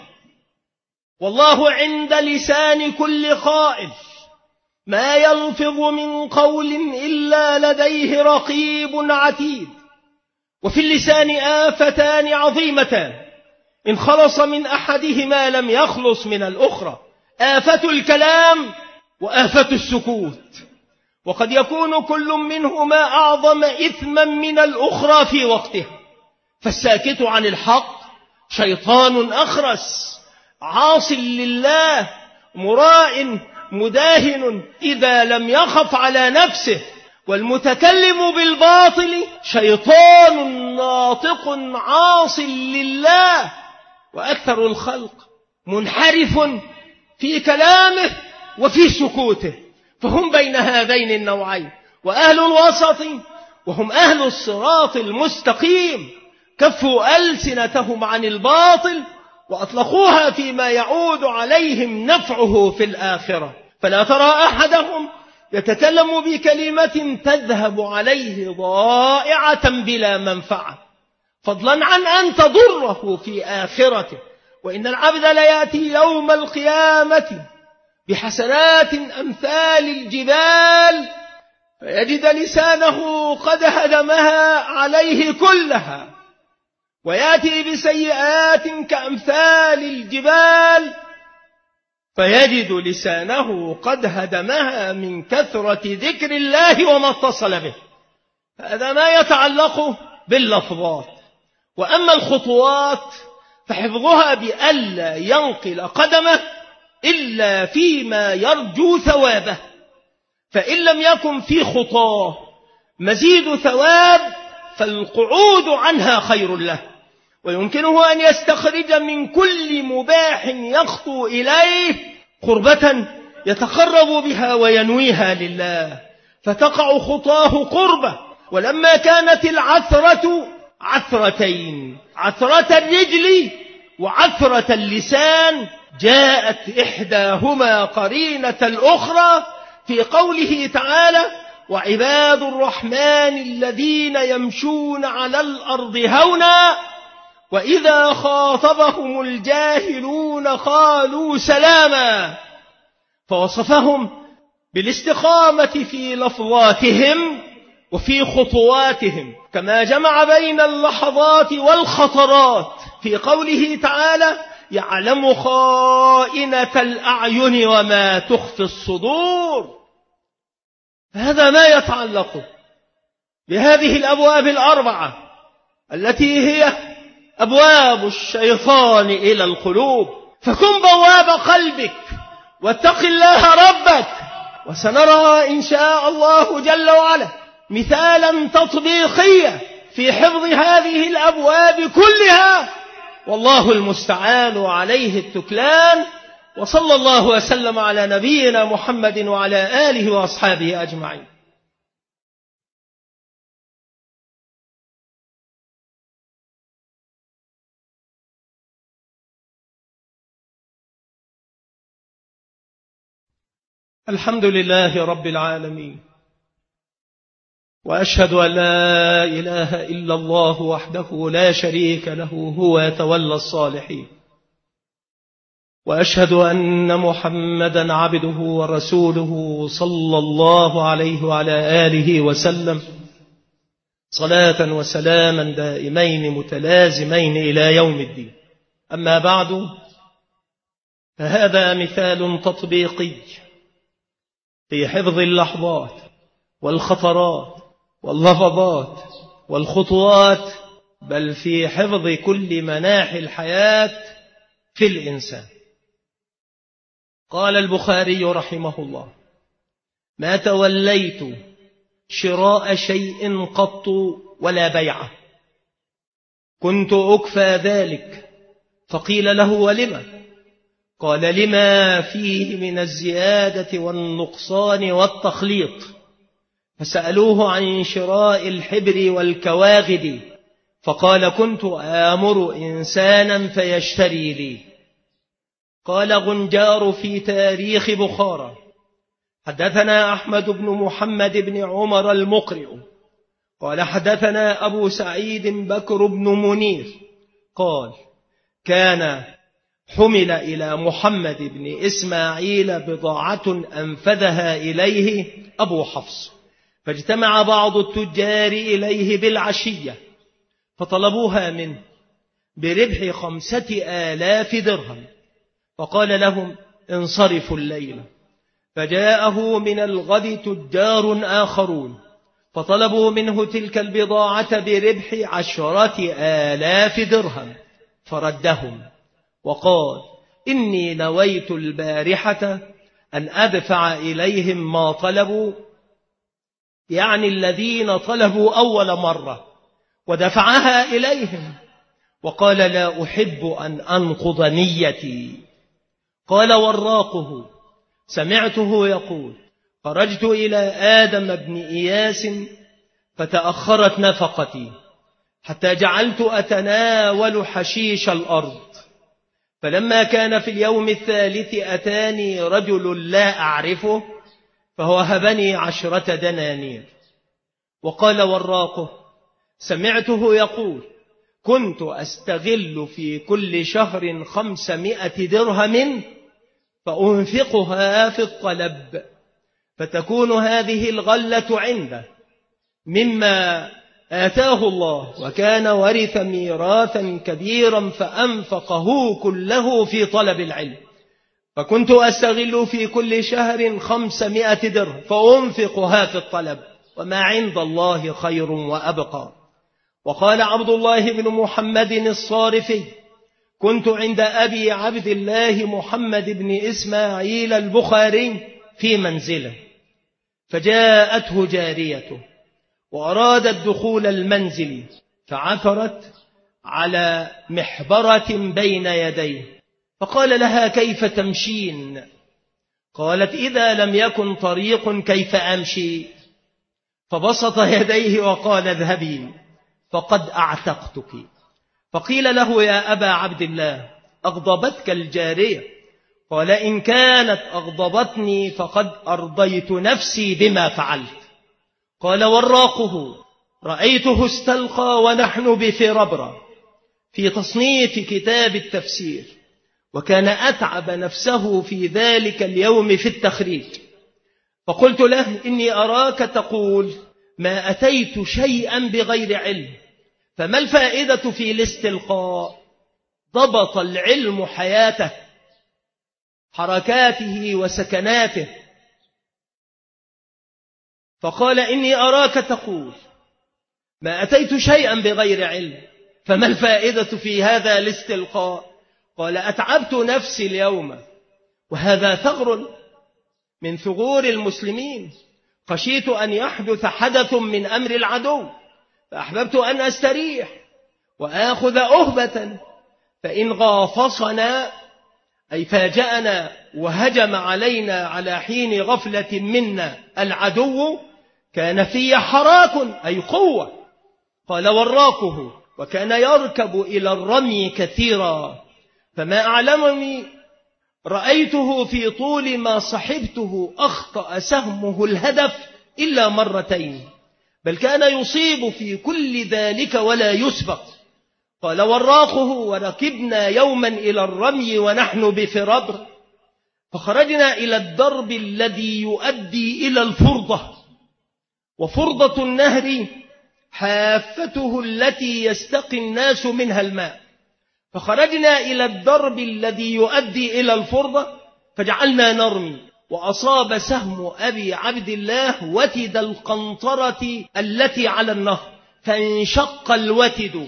والله عند لسان كل قائل، ما يلفظ من قول إلا لديه رقيب عتيد. وفي اللسان آفتان عظيمتان، إن خلص من أحدهما لم يخلص من الأخرى: آفة الكلام وآفة السكوت. وقد يكون كل منهما أعظم إثما من الأخرى في وقتها. فالساكت عن الحق شيطان أخرس عاص لله مراء مداهن إذا لم يخف على نفسه. والمتكلم بالباطل شيطان ناطق عاص لله. وأكثر الخلق منحرف في كلامه وفي سكوته، فهم بين هذين النوعين. وأهل الوسط وهم أهل الصراط المستقيم كفوا ألسنتهم عن الباطل وأطلقوها فيما يعود عليهم نفعه في الآخرة. فلا ترى أحدهم يتكلم بكلمة تذهب عليه ضائعة بلا منفعة. فضلا عن أن تضره في آخرته. وإن العبد ليأتي يوم القيامة بحسنات أمثال الجبال فيجد لسانه قد هدمها عليه كلها، ويأتي بسيئات كأمثال الجبال فيجد لسانه قد هدمها من كثرة ذكر الله وما اتصل به. هذا ما يتعلق باللفظات. وأما الخطوات فحفظها بألا ينقل قدمه إلا فيما يرجو ثوابه، فإن لم يكن في خطاه مزيد ثواب فالقعود عنها خير له، ويمكنه أن يستخرج من كل مباح يخطو إليه قربة يتقرب بها وينويها لله، فتقع خطاه قربة. ولما كانت العثرة عثرتين، عثرة الرجل وعثرة اللسان، جاءت إحداهما قرينة الأخرى في قوله تعالى: وعباد الرحمن الذين يمشون على الأرض هونا وإذا خاطبهم الجاهلون قالوا سلاما، فوصفهم بالاستقامة في لفظاتهم وفي خطواتهم، كما جمع بين اللحظات والخطرات في قوله تعالى: يعلم خائنة الأعين وما تخفي الصدور. هذا ما يتعلق بهذه الأبواب الأربعة التي هي أبواب الشيطان إلى القلوب. فكن بواب قلبك واتق الله ربك، وسنرى إن شاء الله جل وعلا مثالا تطبيقيا في حفظ هذه الأبواب كلها، والله المستعان وعليه التكلان. وصلى الله وسلم على نبينا محمد وعلى آله وأصحابه أجمعين. الحمد لله رب العالمين، وأشهد أن لا إله إلا الله وحده لا شريك له هو يتولى الصالحين، وأشهد أن محمدا عبده ورسوله صلى الله عليه وعلى آله وسلم صلاة وسلاما دائمين متلازمين إلى يوم الدين. أما بعد، فهذا مثال تطبيقي في حفظ اللحظات والخطرات واللفظات والخطوات، بل في حفظ كل مناحي الحياة في الإنسان. قال البخاري رحمه الله: ما توليت شراء شيء قط ولا بيعه، كنت أكفى ذلك، فقيل له: ولم؟ قال: لما فيه من الزيادة والنقصان والتخليط. فسألوه عن شراء الحبر والكواغد، فقال: كنت آمر إنسانا فيشتري لي. قال غنجار في تاريخ بخارى: حدثنا أحمد بن محمد بن عمر المقرئ قال: حدثنا أبو سعيد بكر بن منير قال: كان حمل إلى محمد بن إسماعيل بضاعة أنفذها إليه أبو حفص، فاجتمع بعض التجار إليه بالعشية فطلبوها منه بربح خمسة آلاف درهم، فقال لهم: انصرفوا الليلة. فجاءه من الغد تجار آخرون فطلبوا منه تلك البضاعة بربح عشرة آلاف درهم، فردهم وقال: إني نويت البارحة أن أدفع إليهم ما طلبوا، يعني الذين طلبوا أول مرة، ودفعها إليهم، وقال: لا أحب أن أنقض نيتي. قال وراقه: سمعته يقول: خرجت إلى آدم بن إياس فتأخرت نفقتي حتى جعلت أتناول حشيش الأرض، فلما كان في اليوم الثالث أتاني رجل لا أعرفه فوهبني عشرة دنانير. وقال وراقه: سمعته يقول: فكنت أستغل في كل شهر خمسمائة درهم فأنفقها في الطلب، فتكون هذه الغلة عنده مما آتاه الله، وكان ورث ميراثا كبيرا فأنفقه كله في طلب العلم. فكنت أستغل في كل شهر خمسمائة درهم فأنفقها في الطلب، وما عند الله خير وأبقى. وقال عبد الله بن محمد الصارفي: كنت عند أبي عبد الله محمد بن إسماعيل البخاري في منزله، فجاءته جاريته وأرادت دخول المنزل، فعثرت على محبرة بين يديه، فقال لها: كيف تمشين؟ قالت: إذا لم يكن طريق كيف أمشي؟ فبسط يديه وقال: اذهبي فقد أعتقتك. فقيل له: يا أبا عبد الله، أغضبتك الجارية؟ قال: إن كانت أغضبتني فقد أرضيت نفسي بما فعلت. قال: وراقه رأيته استلقى ونحن بفربرة في تصنيف كتاب التفسير، وكان أتعب نفسه في ذلك اليوم في التخريج. فقلت له: إني أراك تقول ما أتيت شيئا بغير علم، فما الفائدة في الاستلقاء؟ ضبط العلم حياته، حركاته وسكناته. فقال: إني أراك تقول ما أتيت شيئا بغير علم، فما الفائدة في هذا الاستلقاء؟ قال: أتعبت نفسي اليوم، وهذا ثغر من ثغور المسلمين، خشيت أن يحدث حدث من أمر العدو، فأحببت أن أستريح وآخذ أهبة، فإن غافصنا أي فاجأنا وهجم علينا على حين غفلة منا العدو كان في حراك أي قوة. قال: وراكه وكان يركب إلى الرمي كثيرا، فما أعلمني رأيته في طول ما صحبته أخطأ سهمه الهدف إلا مرتين، بل كان يصيب في كل ذلك ولا يسبق. قال: وراقه وركبنا يوما إلى الرمي ونحن بفربر، فخرجنا إلى الدرب الذي يؤدي إلى الفرضة، وفرضة النهر حافته التي يستقي الناس منها الماء، فخرجنا إلى الدرب الذي يؤدي إلى الفرضة فجعلنا نرمي، وأصاب سهم أبي عبد الله وتد القنطرة التي على النهر فانشق الوتد،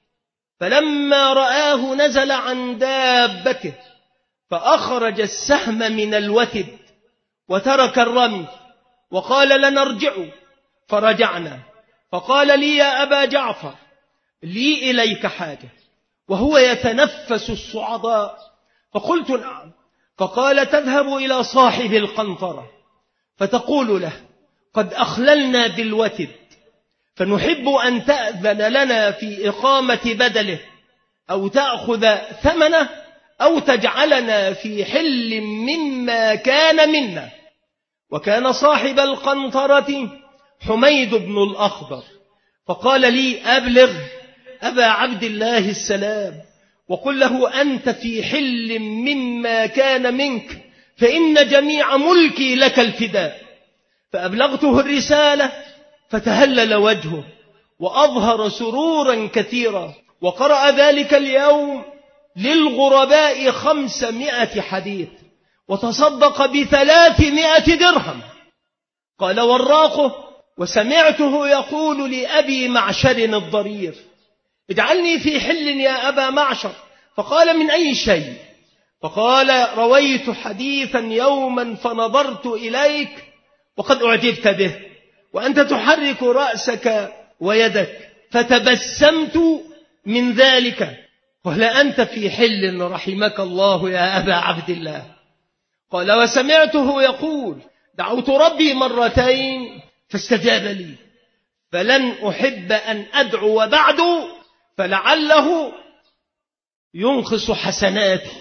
فلما رآه نزل عن دابته فأخرج السهم من الوتد وترك الرمي وقال: لنرجع. فرجعنا، فقال لي: يا أبا جعفر، لي إليك حاجة، وهو يتنفس الصعداء. فقلت: نعم. فقال: تذهب إلى صاحب القنطرة فتقول له: قد أخللنا بالوتد، فنحب أن تأذن لنا في إقامة بدله، أو تأخذ ثمنه، أو تجعلنا في حل مما كان منا. وكان صاحب القنطرة حميد بن الأخضر، فقال لي: أبلغ أبا عبد الله السلام، وقل له: أنت في حل مما كان منك، فإن جميع ملكي لك الفداء. فأبلغته الرسالة فتهلل وجهه وأظهر سرورا كثيرا، وقرأ ذلك اليوم للغرباء خمسمائة حديث، وتصدق بثلاثمائة درهم. قال وراقه: وسمعته يقول لأبي معشر الضرير: اجعلني في حل يا أبا معشر. فقال: من أي شيء؟ فقال: رويت حديثا يوما فنظرت إليك وقد أعجبت به، وأنت تحرك رأسك ويدك، فتبسمت من ذلك. قال: أنت في حل رحمك الله يا أبا عبد الله. قال: وسمعته يقول: دعوت ربي مرتين فاستجاب لي، فلن أحب أن أدعو بعد، فلعله ينقص حسناتي.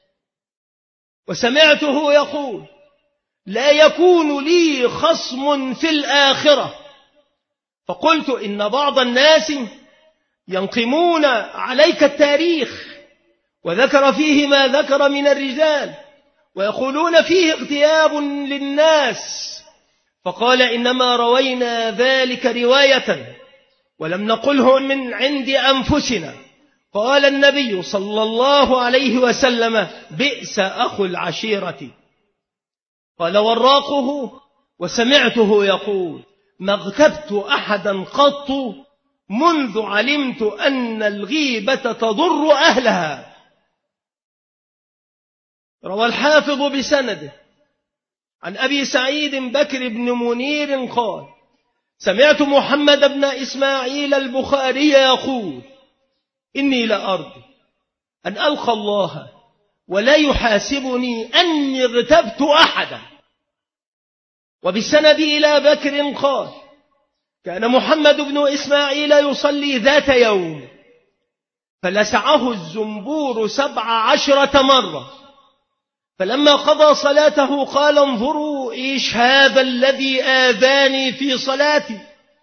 وسمعته يقول: لا يكون لي خصم في الآخرة. فقلت: إن بعض الناس ينقمون عليك التاريخ، وذكر فيه ما ذكر من الرجال، ويقولون فيه اغتياب للناس. فقال إنما روينا ذلك رواية ولم نقله من عند أنفسنا. قال النبي صلى الله عليه وسلم بئس أخو العشيرة. قال وراقه وسمعته يقول ما اغتبت أحدا قط منذ علمت أن الغيبة تضر أهلها. روى الحافظ بسنده عن أبي سعيد بكر بن منير قال سمعت محمد بن إسماعيل البخاري يقول إني لأرجو أن ألقى الله ولا يحاسبني أني اغتبت أحدا. وبالسند إلى بكر قال كان محمد بن إسماعيل يصلي ذات يوم فلسعه الزنبور سبع عشرة مرة، فلما قضى صلاته قال انظروا إيش هذا الذي آذاني في صلاتي.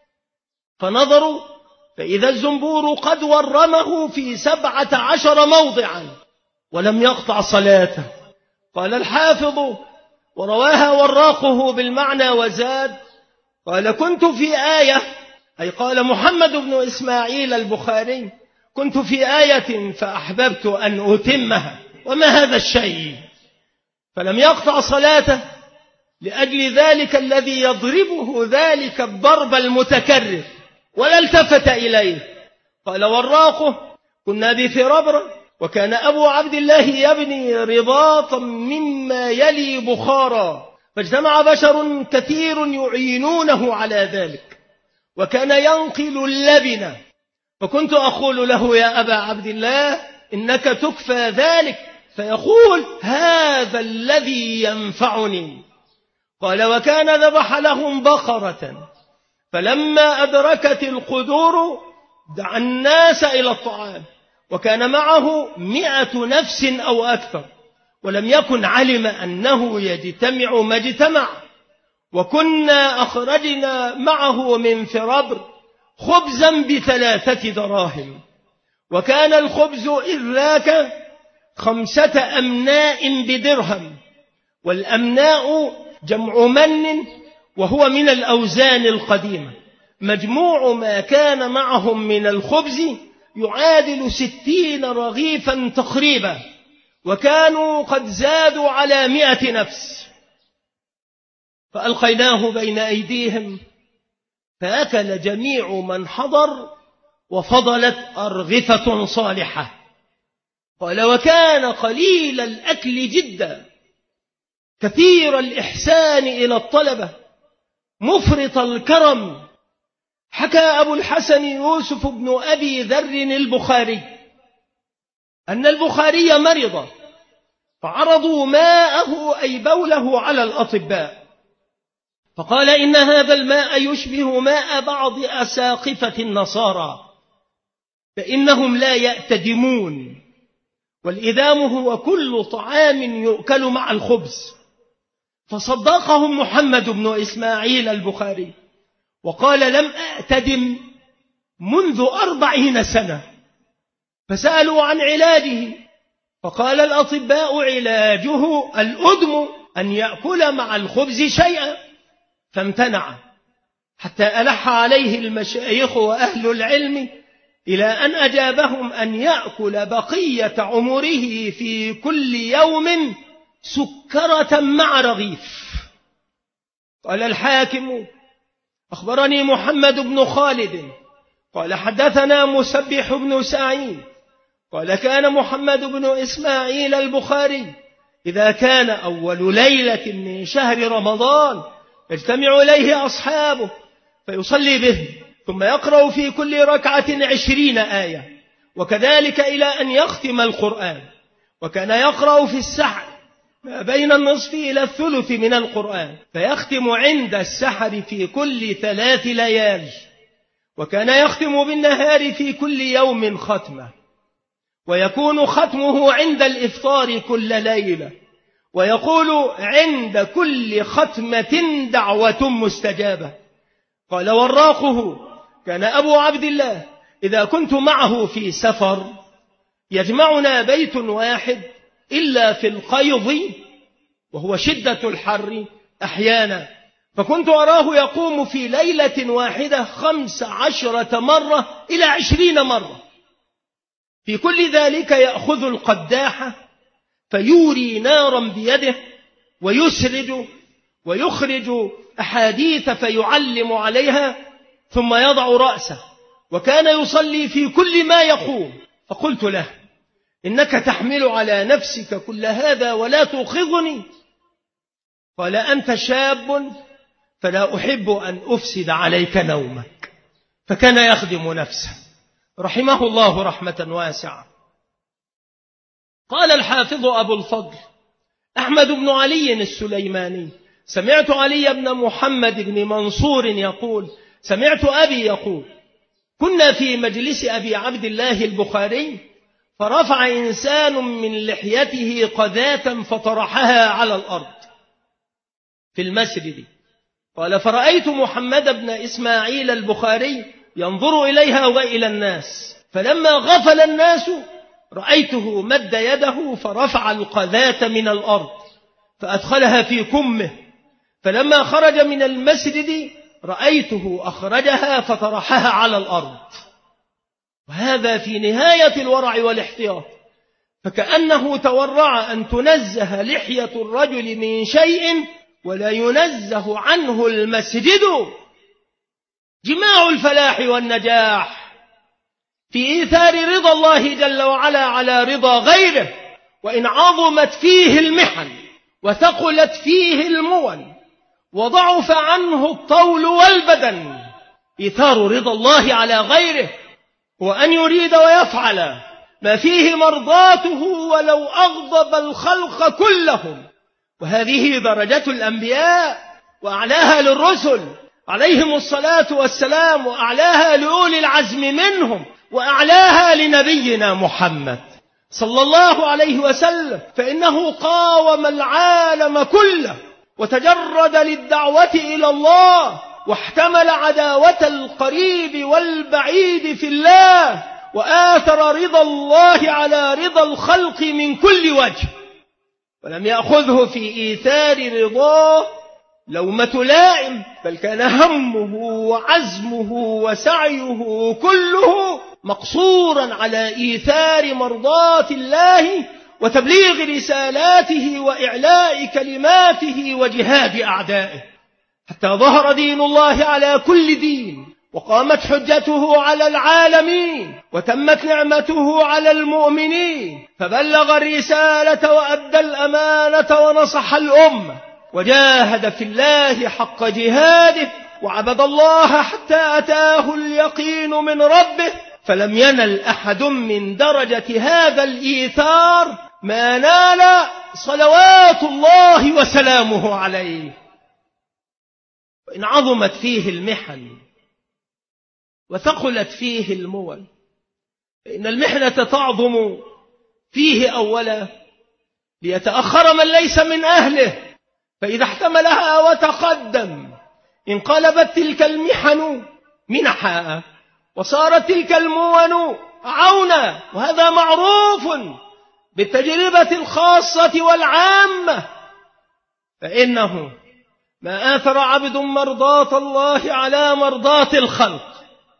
فنظروا فإذا الزنبور قد ورمه في سبعة عشر موضعا ولم يقطع صلاته. قال الحافظ ورواها وراقه بالمعنى وزاد قال كنت في آية، أي قال محمد بن إسماعيل البخاري كنت في آية فأحببت أن أتمها وما هذا الشيء، فلم يقطع صلاته لأجل ذلك الذي يضربه ذلك الضرب المتكرر ولا التفت إليه. قال وراقه كنا بثربرة وكان أبو عبد الله يبني رباطا مما يلي بخارا، فاجتمع بشر كثير يعينونه على ذلك، وكان ينقل اللبن، فكنت أقول له يا أبا عبد الله إنك تكفى ذلك، فيقول هذا الذي ينفعني. قال وكان ذبح لهم بقرة فلما أدركت القدور دعا الناس إلى الطعام، وكان معه مئة نفس أو أكثر، ولم يكن علم أنه يجتمع ما اجتمع. وكنا أخرجنا معه من فربر خبزا بثلاثة دراهم، وكان الخبز إذ ذاك خمسة أمناء بدرهم، والأمناء جمع من وهو من الأوزان القديمة، مجموع ما كان معهم من الخبز يعادل ستين رغيفا تقريبا، وكانوا قد زادوا على مئة نفس. فألقيناه بين أيديهم فأكل جميع من حضر وفضلت أرغفة صالحة. قال وكان قليل الأكل جدا كثير الإحسان إلى الطلبة مفرط الكرم. حكى أبو الحسن يوسف بن أبي ذر البخاري أن البخاري مرض فعرضوا ماءه أي بوله على الأطباء، فقال إن هذا الماء يشبه ماء بعض أساقفة النصارى فإنهم لا يأتدمون، والإدام هو كل طعام يؤكل مع الخبز. فصدقهم محمد بن إسماعيل البخاري وقال لم أأتدم منذ أربعين سنة. فسألوا عن علاجه فقال الأطباء علاجه الأدم أن يأكل مع الخبز شيئا، فامتنع حتى ألح عليه المشايخ وأهل العلم إلى أن أجابهم أن يأكل بقية عمره في كل يوم سكرة مع رغيف. قال الحاكم أخبرني محمد بن خالد قال حدثنا مسبح بن سعيد قال كان محمد بن إسماعيل البخاري إذا كان أول ليلة من شهر رمضان يجتمع إليه أصحابه فيصلي به ثم يقرأ في كل ركعة عشرين آية، وكذلك إلى أن يختم القرآن. وكان يقرأ في السحر ما بين النصف إلى الثلث من القرآن، فيختم عند السحر في كل ثلاث ليال، وكان يختم بالنهار في كل يوم ختمة، ويكون ختمه عند الإفطار كل ليلة، ويقول عند كل ختمة دعوة مستجابة. قال وراقه كان أبو عبد الله إذا كنت معه في سفر يجمعنا بيت واحد إلا في القيض وهو شدة الحر أحيانا، فكنت أراه يقوم في ليلة واحدة خمس عشرة مرة إلى عشرين مرة. في كل ذلك يأخذ القداحة فيوري نارا بيده ويسرج ويخرج أحاديث فيعلم عليها ثم يضع رأسه، وكان يصلي في كل ما يقوم. فقلت له: إنك تحمل على نفسك كل هذا ولا تؤخذني؟ قال: أنت شاب فلا أحب أن أفسد عليك نومك. فكان يخدم نفسه رحمه الله رحمة واسعة. قال الحافظ أبو الفضل أحمد بن علي السليماني: سمعت علي بن محمد بن منصور يقول: سمعت أبي يقول: كنا في مجلس أبي عبد الله البخاري فرفع إنسان من لحيته قذاة فطرحها على الأرض في المسجد. قال: فرأيت محمد بن إسماعيل البخاري ينظر إليها وإلى الناس، فلما غفل الناس رأيته مد يده فرفع القذاة من الأرض فأدخلها في كمه، فلما خرج من المسجد رأيته أخرجها فطرحها على الأرض. وهذا في نهاية الورع والاحتياط، فكأنه تورع أن تنزه لحية الرجل من شيء ولا ينزه عنه المسجد. جماع الفلاح والنجاح في إيثار رضا الله جل وعلا على رضا غيره، وإن عظمت فيه المحن وثقلت فيه المون وضعف عنه الطول والبدن، إيثار رضا الله على غيره وأن يريد ويفعل ما فيه مرضاته ولو أغضب الخلق كلهم. وهذه درجة الأنبياء وأعلاها للرسل عليهم الصلاة والسلام، وأعلاها لأولي العزم منهم، وأعلاها لنبينا محمد صلى الله عليه وسلم، فإنه قاوم العالم كله وتجرد للدعوة إلى الله، واحتمل عداوة القريب والبعيد في الله، وآثر رضا الله على رضا الخلق من كل وجه، ولم يأخذه في إيثار رضاه لومة لائم، بل كان همه وعزمه وسعيه كله مقصورا على إيثار مرضات الله وتبليغ رسالاته وإعلاء كلماته وجهاد أعدائه، حتى ظهر دين الله على كل دين، وقامت حجته على العالمين، وتمت نعمته على المؤمنين، فبلغ الرسالة وأدى الأمانة ونصح الأمة، وجاهد في الله حق جهاده، وعبد الله حتى أتاه اليقين من ربه، فلم ينل أحد من درجة هذا الإيثار ما نال صلوات الله وسلامه عليه. وإن عظمت فيه المحن وثقلت فيه المول، فإن المحنة تعظم فيه أولا ليتأخر من ليس من أهله، فإذا احتملها وتقدم انقلبت تلك المحن منحا، وصارت تلك المون عونا، وهذا معروف بالتجربة الخاصة والعامة. فإنه ما آثر عبد مرضاة الله على مرضاة الخلق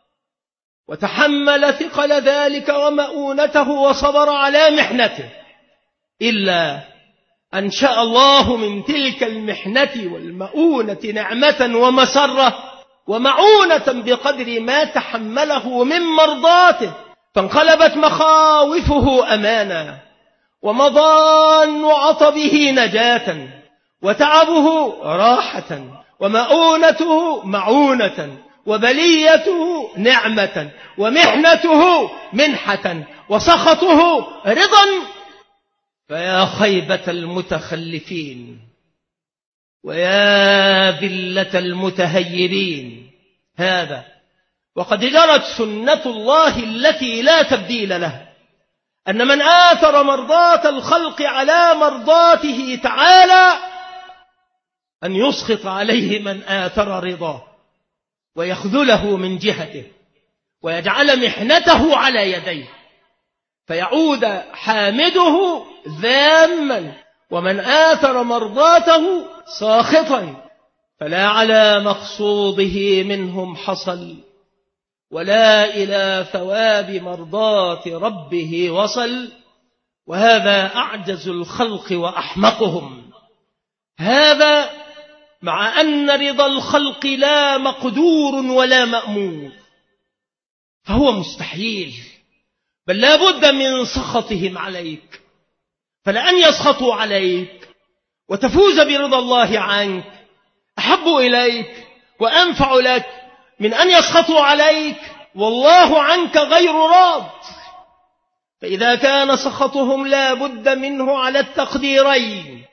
وتحمل ثقل ذلك ومؤونته وصبر على محنته إلا أنشأ الله من تلك المحنة والمؤونة نعمة ومسرة ومعونة بقدر ما تحمله من مرضاته، فانقلبت مخاوفه أمانا، ومضان عطبه نجاة، وتعبه راحة، ومؤونته معونة، وبليته نعمة، ومحنته منحة، وسخطه رضا. فيا خيبة المتخلفين ويا ذلة المتهيرين، هذا وقد جرت سنة الله التي لا تبديل لها، أن من آثر مرضاة الخلق على مرضاته تعالى أن يسخط عليه من آثر رضاه ويخذله من جهته، ويجعل محنته على يديه فيعود حامده ذاما ومن آثر مرضاته ساخطا، فلا على مقصوده منهم حصل ولا إلى ثواب مرضاة ربه وصل، وهذا أعجز الخلق وأحمقهم. هذا مع أن رضا الخلق لا مقدور ولا مأمور، فهو مستحيل، بل لا بد من سخطهم عليك، فلأن يسخطوا عليك وتفوز برضا الله عنك أحب إليك وأنفع لك من أن يسخطوا عليك والله عنك غير راض. فإذا كان سخطهم لا بد منه على التقديرين،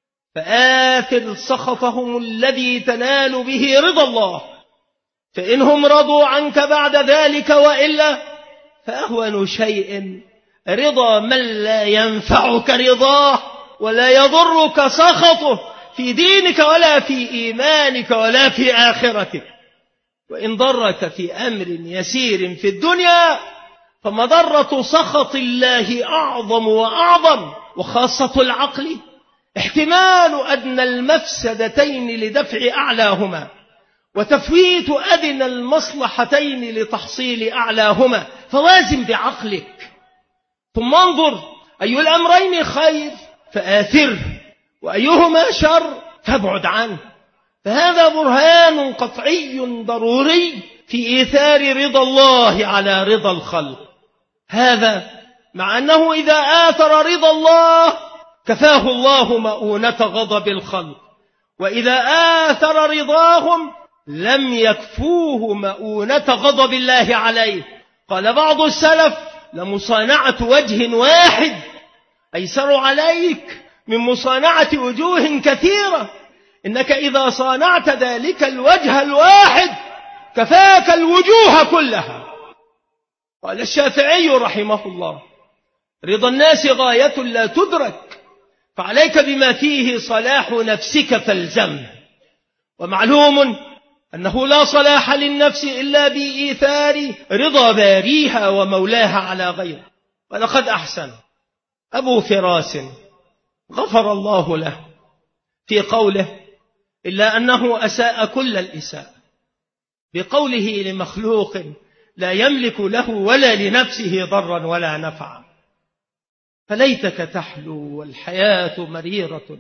فآثر سخطهم الذي تنال به رضا الله، فإنهم رضوا عنك بعد ذلك، وإلا فأهون شيء رضا من لا ينفعك رضاه ولا يضرك سخطه في دينك ولا في إيمانك ولا في آخرتك. وإن ضرك في أمر يسير في الدنيا فمضرة سخط الله أعظم وأعظم. وخاصة العقل احتمال أدنى المفسدتين لدفع أعلاهما، وتفويت أدنى المصلحتين لتحصيل أعلاهما، فوازن بعقلك ثم انظر أي الأمرين خير فآثره وأيهما شر فابعد عنه. فهذا برهان قطعي ضروري في إيثار رضا الله على رضا الخلق. هذا مع أنه إذا آثر رضا الله كفاه الله مؤونة غضب الخلق، وإذا آثر رضاهم لم يكفوه مؤونة غضب الله عليه. قال بعض السلف: لمصانعة وجه واحد أيسر عليك من مصانعة وجوه كثيرة، إنك إذا صانعت ذلك الوجه الواحد كفاك الوجوه كلها. قال الشافعي رحمه الله: رضا الناس غاية لا تدرك، فعليك بما فيه صلاح نفسك فالزمه. ومعلوم أنه لا صلاح للنفس إلا بإيثار رضا باريها ومولاها على غيره. ولقد أحسن أبو فراس غفر الله له في قوله: إلا أنه أساء كل الإساءة، بقوله لمخلوق لا يملك له ولا لنفسه ضرا ولا نفعا. فليتك تحلو والحياة مريرة،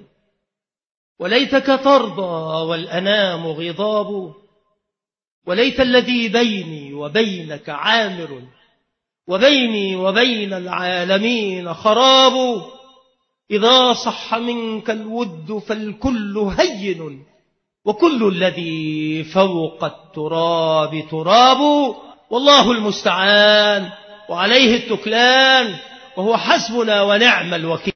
وليتك ترضى والأنام غضاب، وليت الذي بيني وبينك عامر، وبيني وبين العالمين خراب. إذا صح منك الود فالكل هين، وكل الذي فوق التراب تراب. والله المستعان وعليه التكلان، وهو حسبنا ونعم الوكيل.